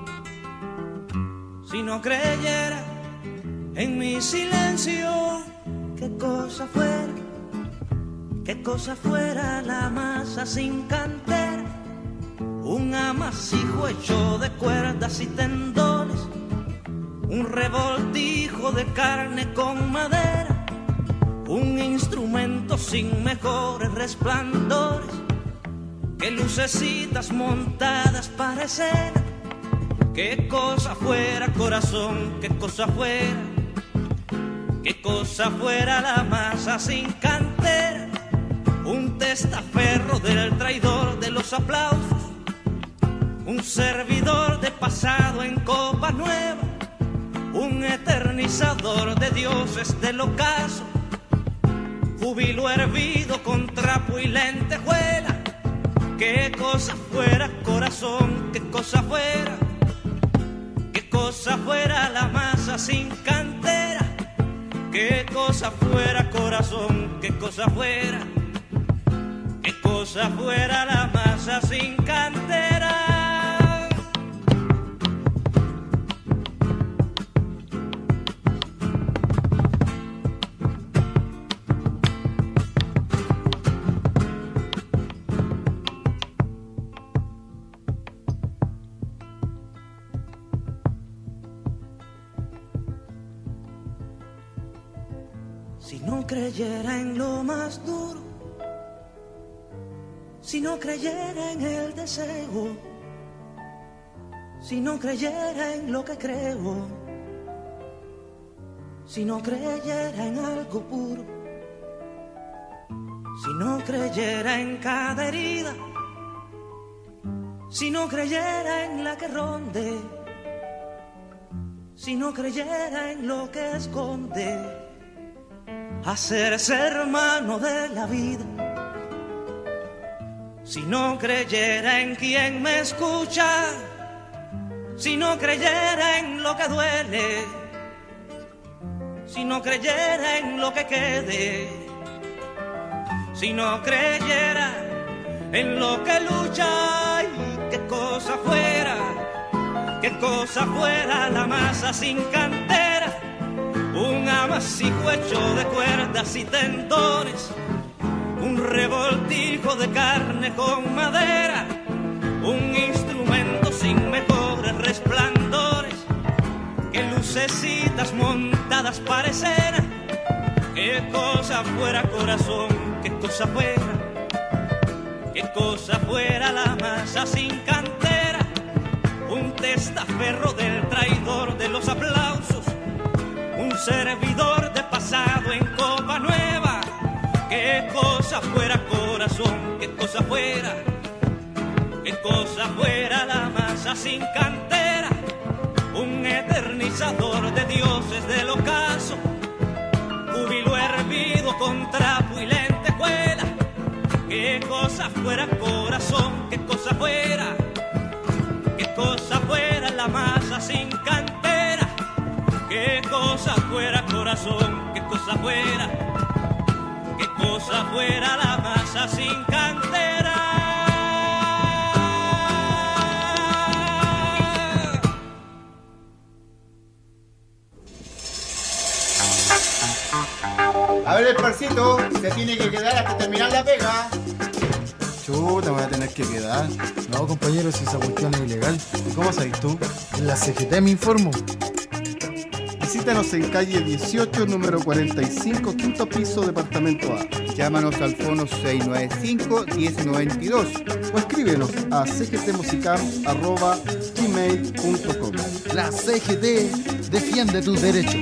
si no creyera en mi silencio, qué cosa fuera, qué cosa fuera la masa sin cantera, un amasijo hecho de cuerdas y tendones, un revoltijo de carne con madera, un instrumento sin mejores resplandores que lucecitas montadas para escena. Qué cosa fuera, corazón, qué cosa fuera, qué cosa fuera la masa sin cantera, un testaferro del traidor de los aplausos, un servidor de pasado en copa nueva, un eternizador de dioses del ocaso, júbilo hervido con trapo y lentejuela. Qué cosa fuera, corazón, qué cosa fuera, qué cosa fuera la masa sin cantera, qué cosa fuera, corazón, qué cosa fuera, qué cosa fuera la masa sin cantera. Si no creyera en lo más duro, si no creyera en el deseo, si no creyera en lo que creo, si no creyera en algo puro, si no creyera en cada herida, si no creyera en la que ronde, si no creyera en lo que esconde, hacerse hermano de la vida, si no creyera en quien me escucha, si no creyera en lo que duele, si no creyera en lo que quede, si no creyera en lo que lucha, y qué cosa fuera, qué cosa fuera la masa sin cantera, un amasijo hecho de cuerdas y tendones, un revoltijo de carne con madera, un instrumento sin mejores resplandores que lucecitas montadas para escena. Qué cosa fuera, corazón, qué cosa fuera, qué cosa fuera la masa sin cantera, un testaferro del traidor de los aplausos, un servidor de pasado en copa nueva. Qué cosa fuera, corazón, qué cosa fuera, qué cosa fuera la masa sin cantera, un eternizador de dioses del ocaso, júbilo hervido con trapo y lentejuela. Qué cosa fuera, corazón, qué cosa fuera, qué cosa fuera la masa sin cantera, qué cosa fuera, corazón, qué cosa fuera, qué cosa fuera la masa sin cantera. A ver el parcito, se tiene que quedar hasta terminar la pega. Chuta, me voy a tener que quedar. No, compañero, si esa cuestión es ilegal. ¿Y cómo sabes tú? En la C G T me informo. Visítanos en calle dieciocho, número cuarenta y cinco, quinto piso, departamento A. Llámanos al fono seis nueve cinco, uno cero nueve dos O escríbenos a c g t musicam arroba gmail punto com. La C G T defiende tus derechos.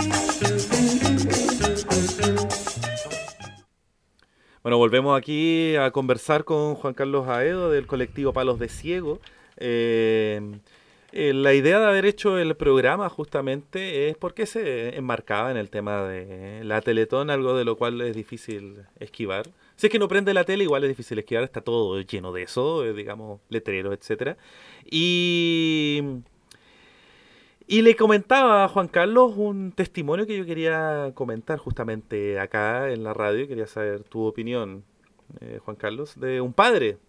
Bueno, volvemos aquí a conversar con Juan Carlos Aedo del colectivo Palos de Ciego. Eh, eh, la idea de haber hecho el programa justamente es porque se enmarcaba en el tema de la Teletón, algo de lo cual es difícil esquivar. Si es que no prende la tele, igual es difícil esquivar, está todo lleno de eso, eh, digamos, letreros, etcétera. Y... Y le comentaba a Juan Carlos un testimonio que yo quería comentar justamente acá en la radio. Quería saber tu opinión, eh, Juan Carlos, de un padre,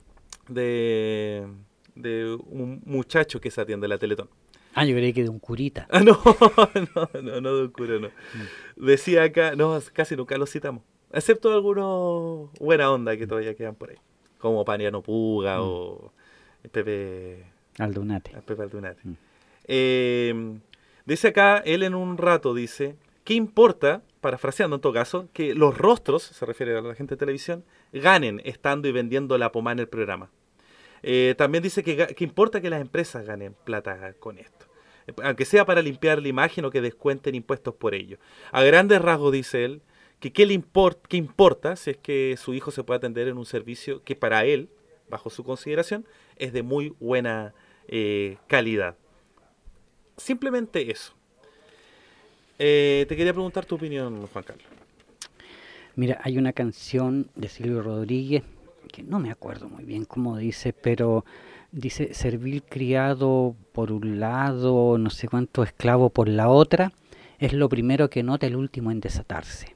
de, de un muchacho que se atiende a la Teletón. Ah, yo creí que de un curita. Ah, no, no, no, no de un cura, no. Mm. Decía acá, no, casi nunca lo citamos, excepto algunos buena onda que todavía quedan por ahí, como Paniano Puga mm. o Pepe Aldunate. Pepe Aldunate. Mm. Eh, dice acá, él en un rato dice, ¿qué importa, parafraseando en todo caso, que los rostros, se refiere a la gente de televisión, ganen estando y vendiendo la pomada en el programa? Eh, también dice que, que importa que las empresas ganen plata con esto, aunque sea para limpiar la imagen o que descuenten impuestos por ello. A grandes rasgos dice él, que qué le import, qué importa si es que su hijo se puede atender en un servicio que para él, bajo su consideración, es de muy buena eh, calidad. Simplemente eso. Eh, te quería preguntar tu opinión, Juan Carlos. Mira, hay una canción de Silvio Rodríguez, que no me acuerdo muy bien cómo dice, pero dice, servil criado por un lado, no sé cuánto esclavo por la otra, es lo primero que nota el último en desatarse.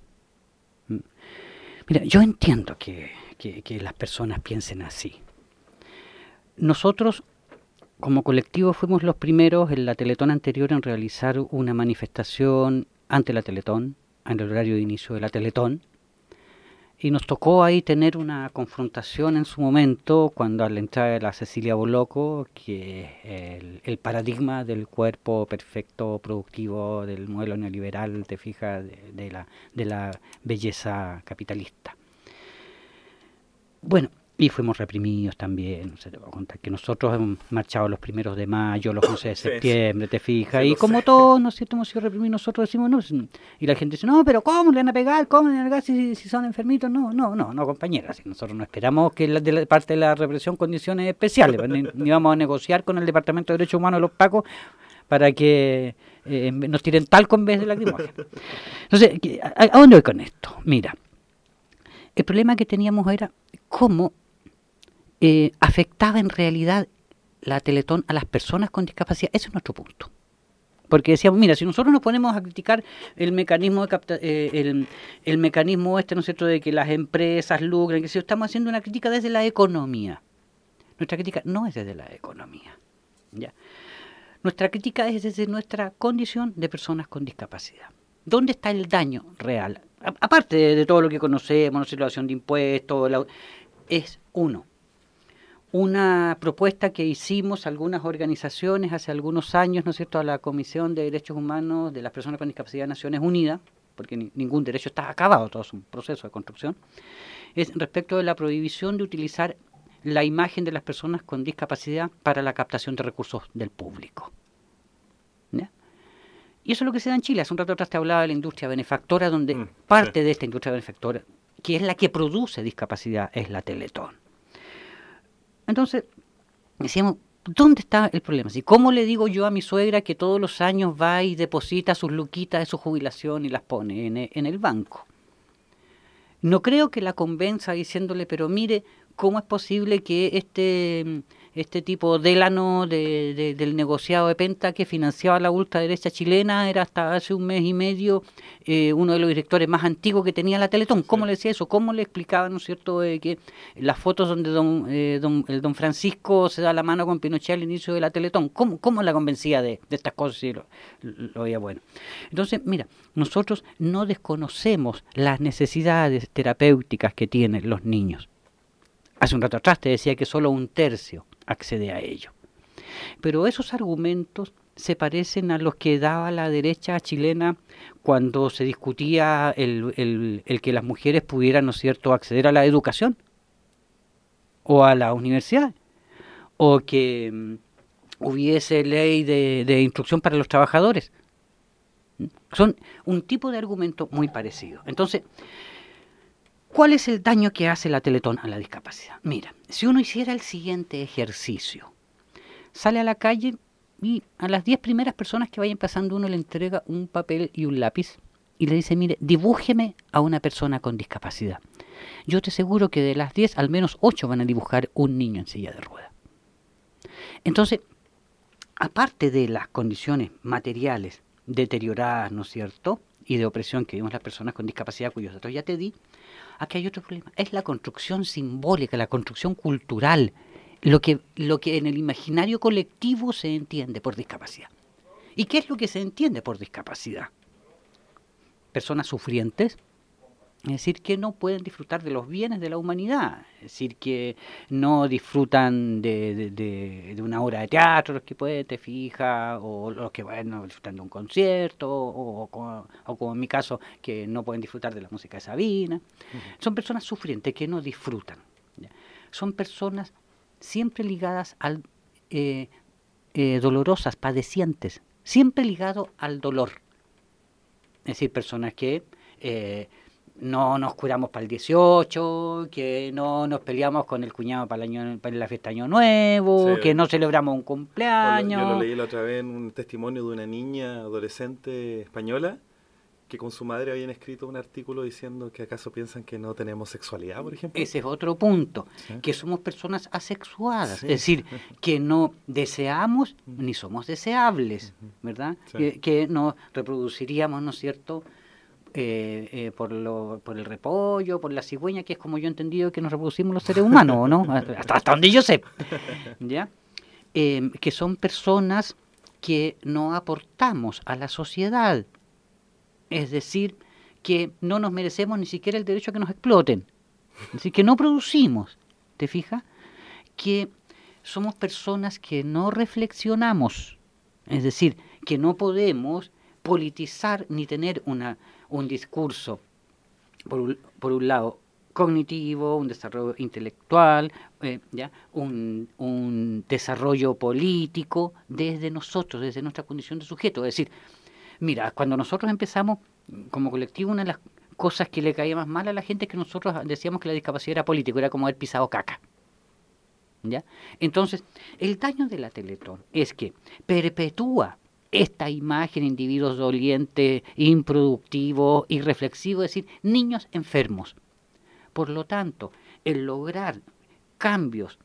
Mira, yo entiendo que, que, que las personas piensen así. Nosotros, como colectivo, fuimos los primeros en la Teletón anterior en realizar una manifestación ante la Teletón, en el horario de inicio de la Teletón, y nos tocó ahí tener una confrontación en su momento cuando a la entrada de la Cecilia Boloco, que es el, el paradigma del cuerpo perfecto productivo del modelo neoliberal, te fijas, de, de, la, de la belleza capitalista. Bueno, y fuimos reprimidos también, no sé, te voy a contar que nosotros hemos marchado los primeros de mayo, los once de septiembre, te fijas, sí, y como sé. Todos, ¿no es cierto?, hemos sido reprimidos, nosotros decimos, no, y la gente dice, no, pero ¿cómo le van a pegar? ¿Cómo le van a pegar si, si son enfermitos? No, no, no, no, compañeras, nosotros no esperamos que la, de la parte de la represión condiciones especiales, ni, ni vamos a negociar con el Departamento de Derechos Humanos de los Pacos para que eh, nos tiren talco en vez de lacrimógeno. Entonces, ¿a, ¿a dónde voy con esto? Mira, el problema que teníamos era cómo Eh, afectaba en realidad la Teletón a las personas con discapacidad. Ese es nuestro punto. Porque decíamos, mira, si nosotros nos ponemos a criticar el mecanismo de capta, eh, el, el mecanismo este, ¿no es cierto?, de que las empresas lucren, que si estamos haciendo una crítica desde la economía. Nuestra crítica no es desde la economía. ¿Ya? Nuestra crítica es desde nuestra condición de personas con discapacidad. ¿Dónde está el daño real? A, aparte de, de todo lo que conocemos, la situación de impuestos, la, es uno. Una propuesta que hicimos algunas organizaciones hace algunos años, ¿no es cierto?, a la Comisión de Derechos Humanos de las Personas con Discapacidad de Naciones Unidas, porque ni, ningún derecho está acabado, todo es un proceso de construcción, es respecto de la prohibición de utilizar la imagen de las personas con discapacidad para la captación de recursos del público. ¿Ya? Y eso es lo que se da en Chile. Hace un rato atrás te hablaba de la industria benefactora, donde mm, parte sí. de esta industria benefactora, que es la que produce discapacidad, es la Teletón. Entonces, decíamos, ¿dónde está el problema? ¿Sí? ¿Cómo le digo yo a mi suegra que todos los años va y deposita sus luquitas de su jubilación y las pone en el, en el banco? No creo que la convenza diciéndole, pero mire, ¿cómo es posible que este, este tipo délano de, de, del negociado de Penta que financiaba la ultraderecha chilena era hasta hace un mes y medio eh, uno de los directores más antiguos que tenía la Teletón? ¿Cómo sí. le decía eso? ¿Cómo le explicaba, ¿no es cierto?, eh, que las fotos donde don, eh, don, el don Francisco se da la mano con Pinochet al inicio de la Teletón? ¿Cómo, cómo la convencía de, de estas cosas? Sí, lo, lo veía bueno. Entonces, mira, nosotros no desconocemos las necesidades terapéuticas que tienen los niños. Hace un rato atrás te decía que solo un tercio accede a ello. Pero esos argumentos se parecen a los que daba la derecha chilena cuando se discutía el, el, el que las mujeres pudieran, ¿no es cierto?, acceder a la educación o a la universidad, o que um, hubiese ley de, de instrucción para los trabajadores. Son un tipo de argumento muy parecido. Entonces, ¿cuál es el daño que hace la Teletón a la discapacidad? Mira, si uno hiciera el siguiente ejercicio, sale a la calle y a las diez primeras personas que vayan pasando uno le entrega un papel y un lápiz y le dice, mire, dibújeme a una persona con discapacidad. Yo te aseguro que de las diez, al menos ocho van a dibujar un niño en silla de ruedas. Entonces, aparte de las condiciones materiales deterioradas, ¿no es cierto?, y de opresión que vivimos las personas con discapacidad, cuyos datos ya te di, aquí hay otro problema, es la construcción simbólica, la construcción cultural, lo que, lo que en el imaginario colectivo se entiende por discapacidad. ¿Y qué es lo que se entiende por discapacidad? Personas sufrientes, es decir, que no pueden disfrutar de los bienes de la humanidad, es decir, que no disfrutan de, de, de, de una obra de teatro, los que pueden, te fijas, o los que bueno, disfrutan de un concierto, o, o, o, o como en mi caso, que no pueden disfrutar de la música de Sabina. Uh-huh. Son personas sufrientes que no disfrutan. ¿Ya? Son personas siempre ligadas al eh, eh, dolorosas, padecientes, siempre ligado al dolor. Es decir, personas que eh, no nos curamos para el dieciocho, que no nos peleamos con el cuñado para, el año, para la fiesta de Año Nuevo, sí, que no celebramos un cumpleaños. Yo lo leí la otra vez en un testimonio de una niña adolescente española que con su madre habían escrito un artículo diciendo que acaso piensan que no tenemos sexualidad, por ejemplo. Ese es otro punto, ¿sí? Que somos personas asexuadas, sí. Es decir, que no deseamos ni somos deseables, ¿verdad? Sí. Que, que nos reproduciríamos, ¿no es cierto?, Eh, eh, por, lo, por el repollo, por la cigüeña, que es como yo he entendido que nos reproducimos los seres humanos, ¿no? Hasta, hasta donde yo sé, ¿ya? Eh, que son personas que no aportamos a la sociedad, es decir, que no nos merecemos ni siquiera el derecho a que nos exploten, es decir, que no producimos, ¿te fijas? Que somos personas que no reflexionamos, es decir, que no podemos politizar ni tener una un discurso, por un, por un lado, cognitivo, un desarrollo intelectual, eh, ¿ya? Un, un desarrollo político desde nosotros, desde nuestra condición de sujeto. Es decir, mira, cuando nosotros empezamos como colectivo, una de las cosas que le caía más mal a la gente es que nosotros decíamos que la discapacidad era política, era como haber pisado caca. ¿Ya? Entonces, el daño de la Teletón es que perpetúa esta imagen de individuos dolientes, improductivos, irreflexivos, es decir, niños enfermos. Por lo tanto, el lograr cambios,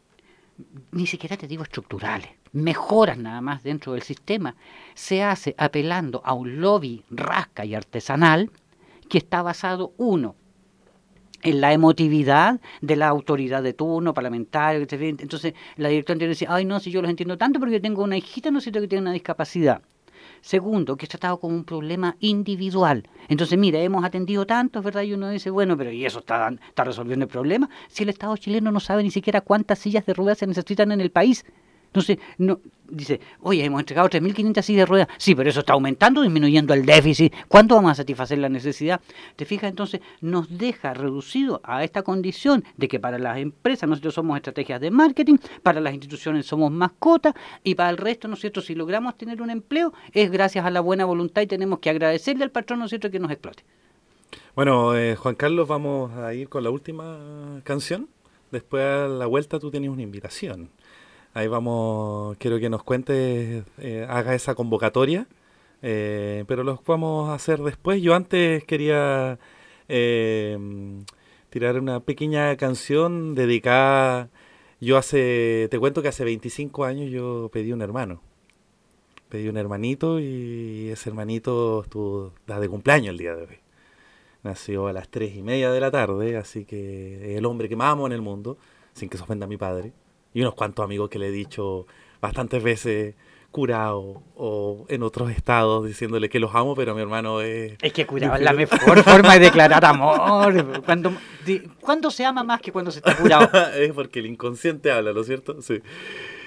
ni siquiera te digo estructurales, mejoras nada más dentro del sistema, se hace apelando a un lobby rasca y artesanal que está basado, uno, en la emotividad de la autoridad de turno, parlamentario, etcétera. Entonces la directora anterior decía, ay no, si yo los entiendo tanto porque tengo una hijita, no siento que tiene una discapacidad. Segundo, que es tratado como un problema individual. Entonces, mira, hemos atendido tanto, es verdad, y uno dice, bueno, pero ¿y eso está, está resolviendo el problema? Si el Estado chileno no sabe ni siquiera cuántas sillas de ruedas se necesitan en el país. Entonces, no, dice, oye, hemos entregado tres mil quinientas sillas de ruedas. Sí, pero eso está aumentando, disminuyendo el déficit. ¿Cuánto vamos a satisfacer la necesidad? ¿Te fijas? Entonces, nos deja reducido a esta condición de que para las empresas nosotros somos estrategias de marketing, para las instituciones somos mascotas, y para el resto, ¿no es cierto? Si logramos tener un empleo, es gracias a la buena voluntad y tenemos que agradecerle al patrón, ¿no es cierto?, que nos explote. Bueno, eh, Juan Carlos, vamos a ir con la última canción. Después a la vuelta tú tienes una invitación. Ahí vamos, quiero que nos cuentes, eh, haga esa convocatoria, eh, pero los vamos a hacer después. Yo antes quería eh, tirar una pequeña canción dedicada. Yo hace, te cuento que hace veinticinco años yo pedí un hermano. Pedí un hermanito y ese hermanito estuvo de cumpleaños el día de hoy. Nació a las tres y media de la tarde, así que es el hombre que más amo en el mundo, sin que se ofenda a mi padre. Y unos cuantos amigos que le he dicho bastantes veces curado o en otros estados diciéndole que los amo, pero mi hermano es... Es que curado es la mejor forma de declarar amor. Cuando, ¿Cuándo se ama más que cuando se está curado? Es porque el inconsciente habla, ¿no es cierto? Sí.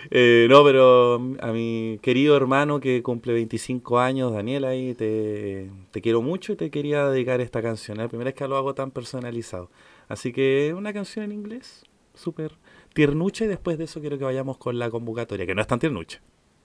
Eh, no, pero a mi querido hermano que cumple veinticinco años, Daniel, ahí te, te quiero mucho y te quería dedicar esta canción. Es la primera vez que lo hago tan personalizado. Así que una canción en inglés, súper tiernucha, y después de eso quiero que vayamos con la convocatoria, que no es tan tiernucha.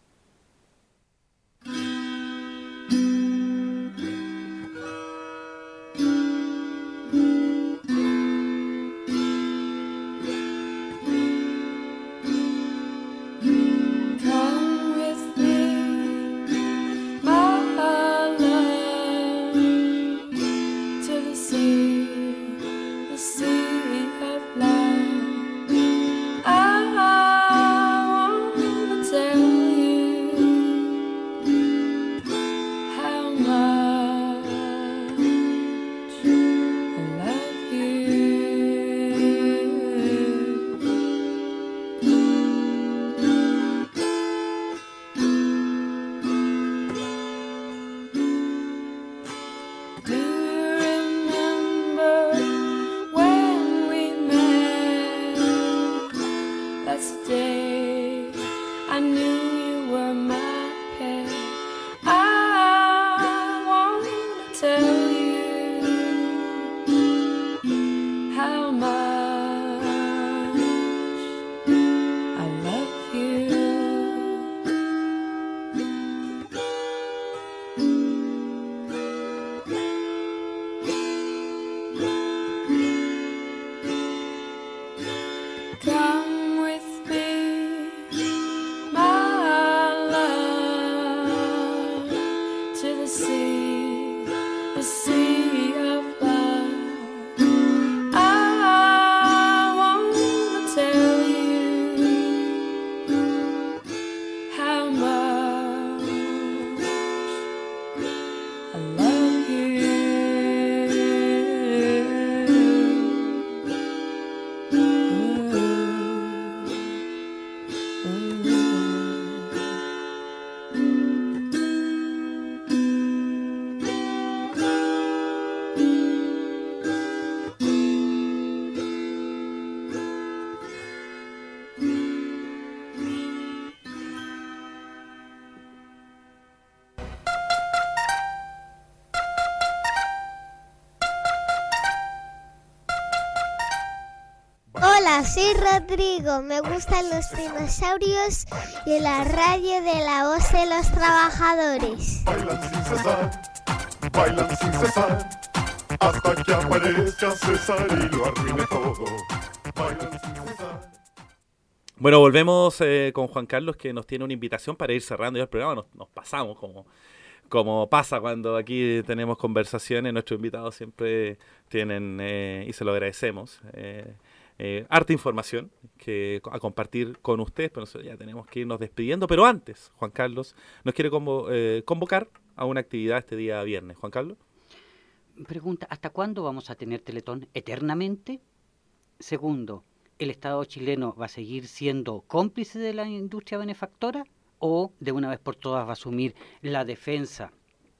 Hola, soy Rodrigo, me gustan los dinosaurios y la radio de la voz de los trabajadores. Bailan sin cesar, bailan sin cesar, hasta que aparezca César y lo arruine todo. Bailan sin cesar. Bueno, volvemos eh, con Juan Carlos, que nos tiene una invitación para ir cerrando ya el programa. Nos, nos pasamos como... Como pasa cuando aquí tenemos conversaciones, nuestros invitados siempre tienen, eh, y se lo agradecemos, eh, eh, harta información que a compartir con ustedes, pero nosotros ya tenemos que irnos despidiendo. Pero antes, Juan Carlos nos quiere convo eh, convocar a una actividad este día viernes. Juan Carlos. Pregunta, ¿hasta cuándo vamos a tener Teletón? ¿Eternamente? Segundo, ¿el Estado chileno va a seguir siendo cómplice de la industria benefactora? ¿O de una vez por todas va a asumir la defensa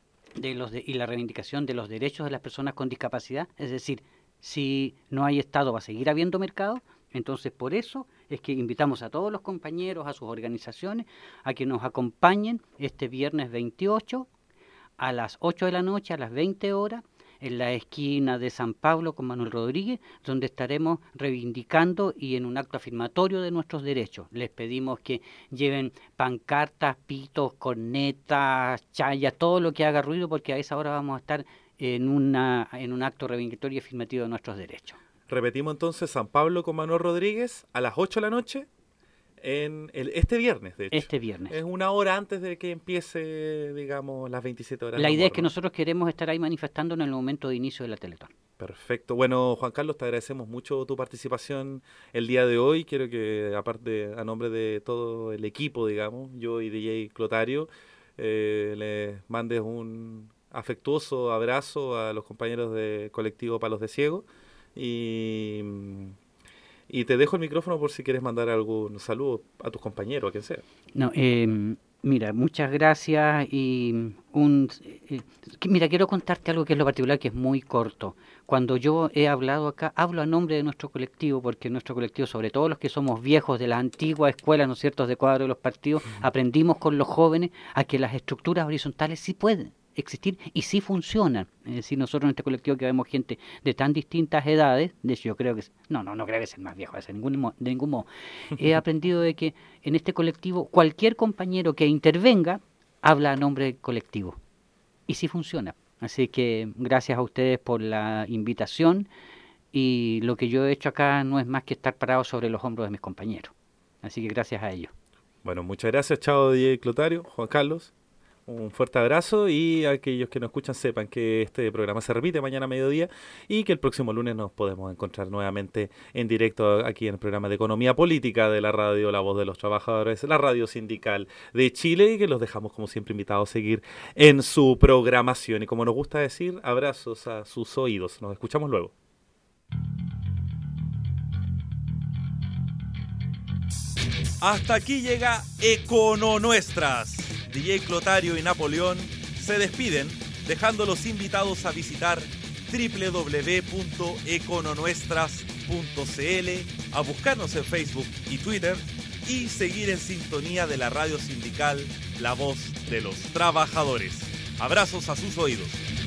de los de, y la reivindicación de los derechos de las personas con discapacidad? Es decir, si no hay Estado, ¿va a seguir habiendo mercado? Entonces, por eso es que invitamos a todos los compañeros, a sus organizaciones, a que nos acompañen este viernes veintiocho a las ocho de la noche, a las veinte horas, en la esquina de San Pablo con Manuel Rodríguez, donde estaremos reivindicando y en un acto afirmatorio de nuestros derechos. Les pedimos que lleven pancartas, pitos, cornetas, chayas, todo lo que haga ruido, porque a esa hora vamos a estar en, una, en un acto reivindicatorio y afirmativo de nuestros derechos. Repetimos entonces, San Pablo con Manuel Rodríguez a las ocho de la noche. En el, este viernes, de hecho. Este viernes. Es una hora antes de que empiece, digamos, las veintisiete horas. La idea es que nosotros queremos estar ahí manifestando en el momento de inicio de la Teletón. Perfecto. Bueno, Juan Carlos, te agradecemos mucho tu participación el día de hoy. Quiero que, aparte, a nombre de todo el equipo, digamos, yo y D J Clotario, eh, les mandes un afectuoso abrazo a los compañeros de Colectivo Palos de Ciego. Y... Y te dejo el micrófono por si quieres mandar algún saludo a tus compañeros, a quien sea. No, eh, Mira, muchas gracias y un eh, mira, quiero contarte algo que es lo particular, que es muy corto. Cuando yo he hablado acá, hablo a nombre de nuestro colectivo, porque nuestro colectivo, sobre todo los que somos viejos de la antigua escuela, ¿no es cierto?, de cuadro de los partidos, uh-huh. aprendimos con los jóvenes a que las estructuras horizontales sí pueden existir y sí funcionan. Es decir, nosotros en este colectivo que vemos gente de tan distintas edades, de hecho yo creo que, no, no, no creo que sea el más viejo, de ningún, de ningún modo, he aprendido de que en este colectivo cualquier compañero que intervenga habla a nombre del colectivo y sí funciona. Así que gracias a ustedes por la invitación y lo que yo he hecho acá no es más que estar parado sobre los hombros de mis compañeros. Así que gracias a ellos. Bueno, muchas gracias, Chavo D J Clotario, Juan Carlos. Un fuerte abrazo y a aquellos que nos escuchan sepan que este programa se repite mañana a mediodía y que el próximo lunes nos podemos encontrar nuevamente en directo aquí en el programa de Economía Política de la radio La Voz de los Trabajadores, la radio sindical de Chile, y que los dejamos como siempre invitados a seguir en su programación. Y como nos gusta decir, abrazos a sus oídos. Nos escuchamos luego. Hasta aquí llega Econo Nuestras. D J Clotario y Napoleón se despiden, dejándolos invitados a visitar doble u doble u doble u punto econonuestras punto c l, a buscarnos en Facebook y Twitter y seguir en sintonía de la radio sindical La Voz de los Trabajadores. Abrazos a sus oídos.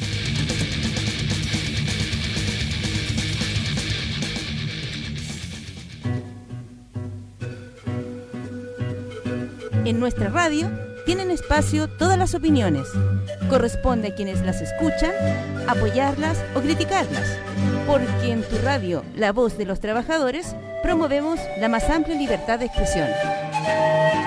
En nuestra radio tienen espacio todas las opiniones. Corresponde a quienes las escuchan apoyarlas o criticarlas, porque en tu radio, La Voz de los Trabajadores, promovemos la más amplia libertad de expresión.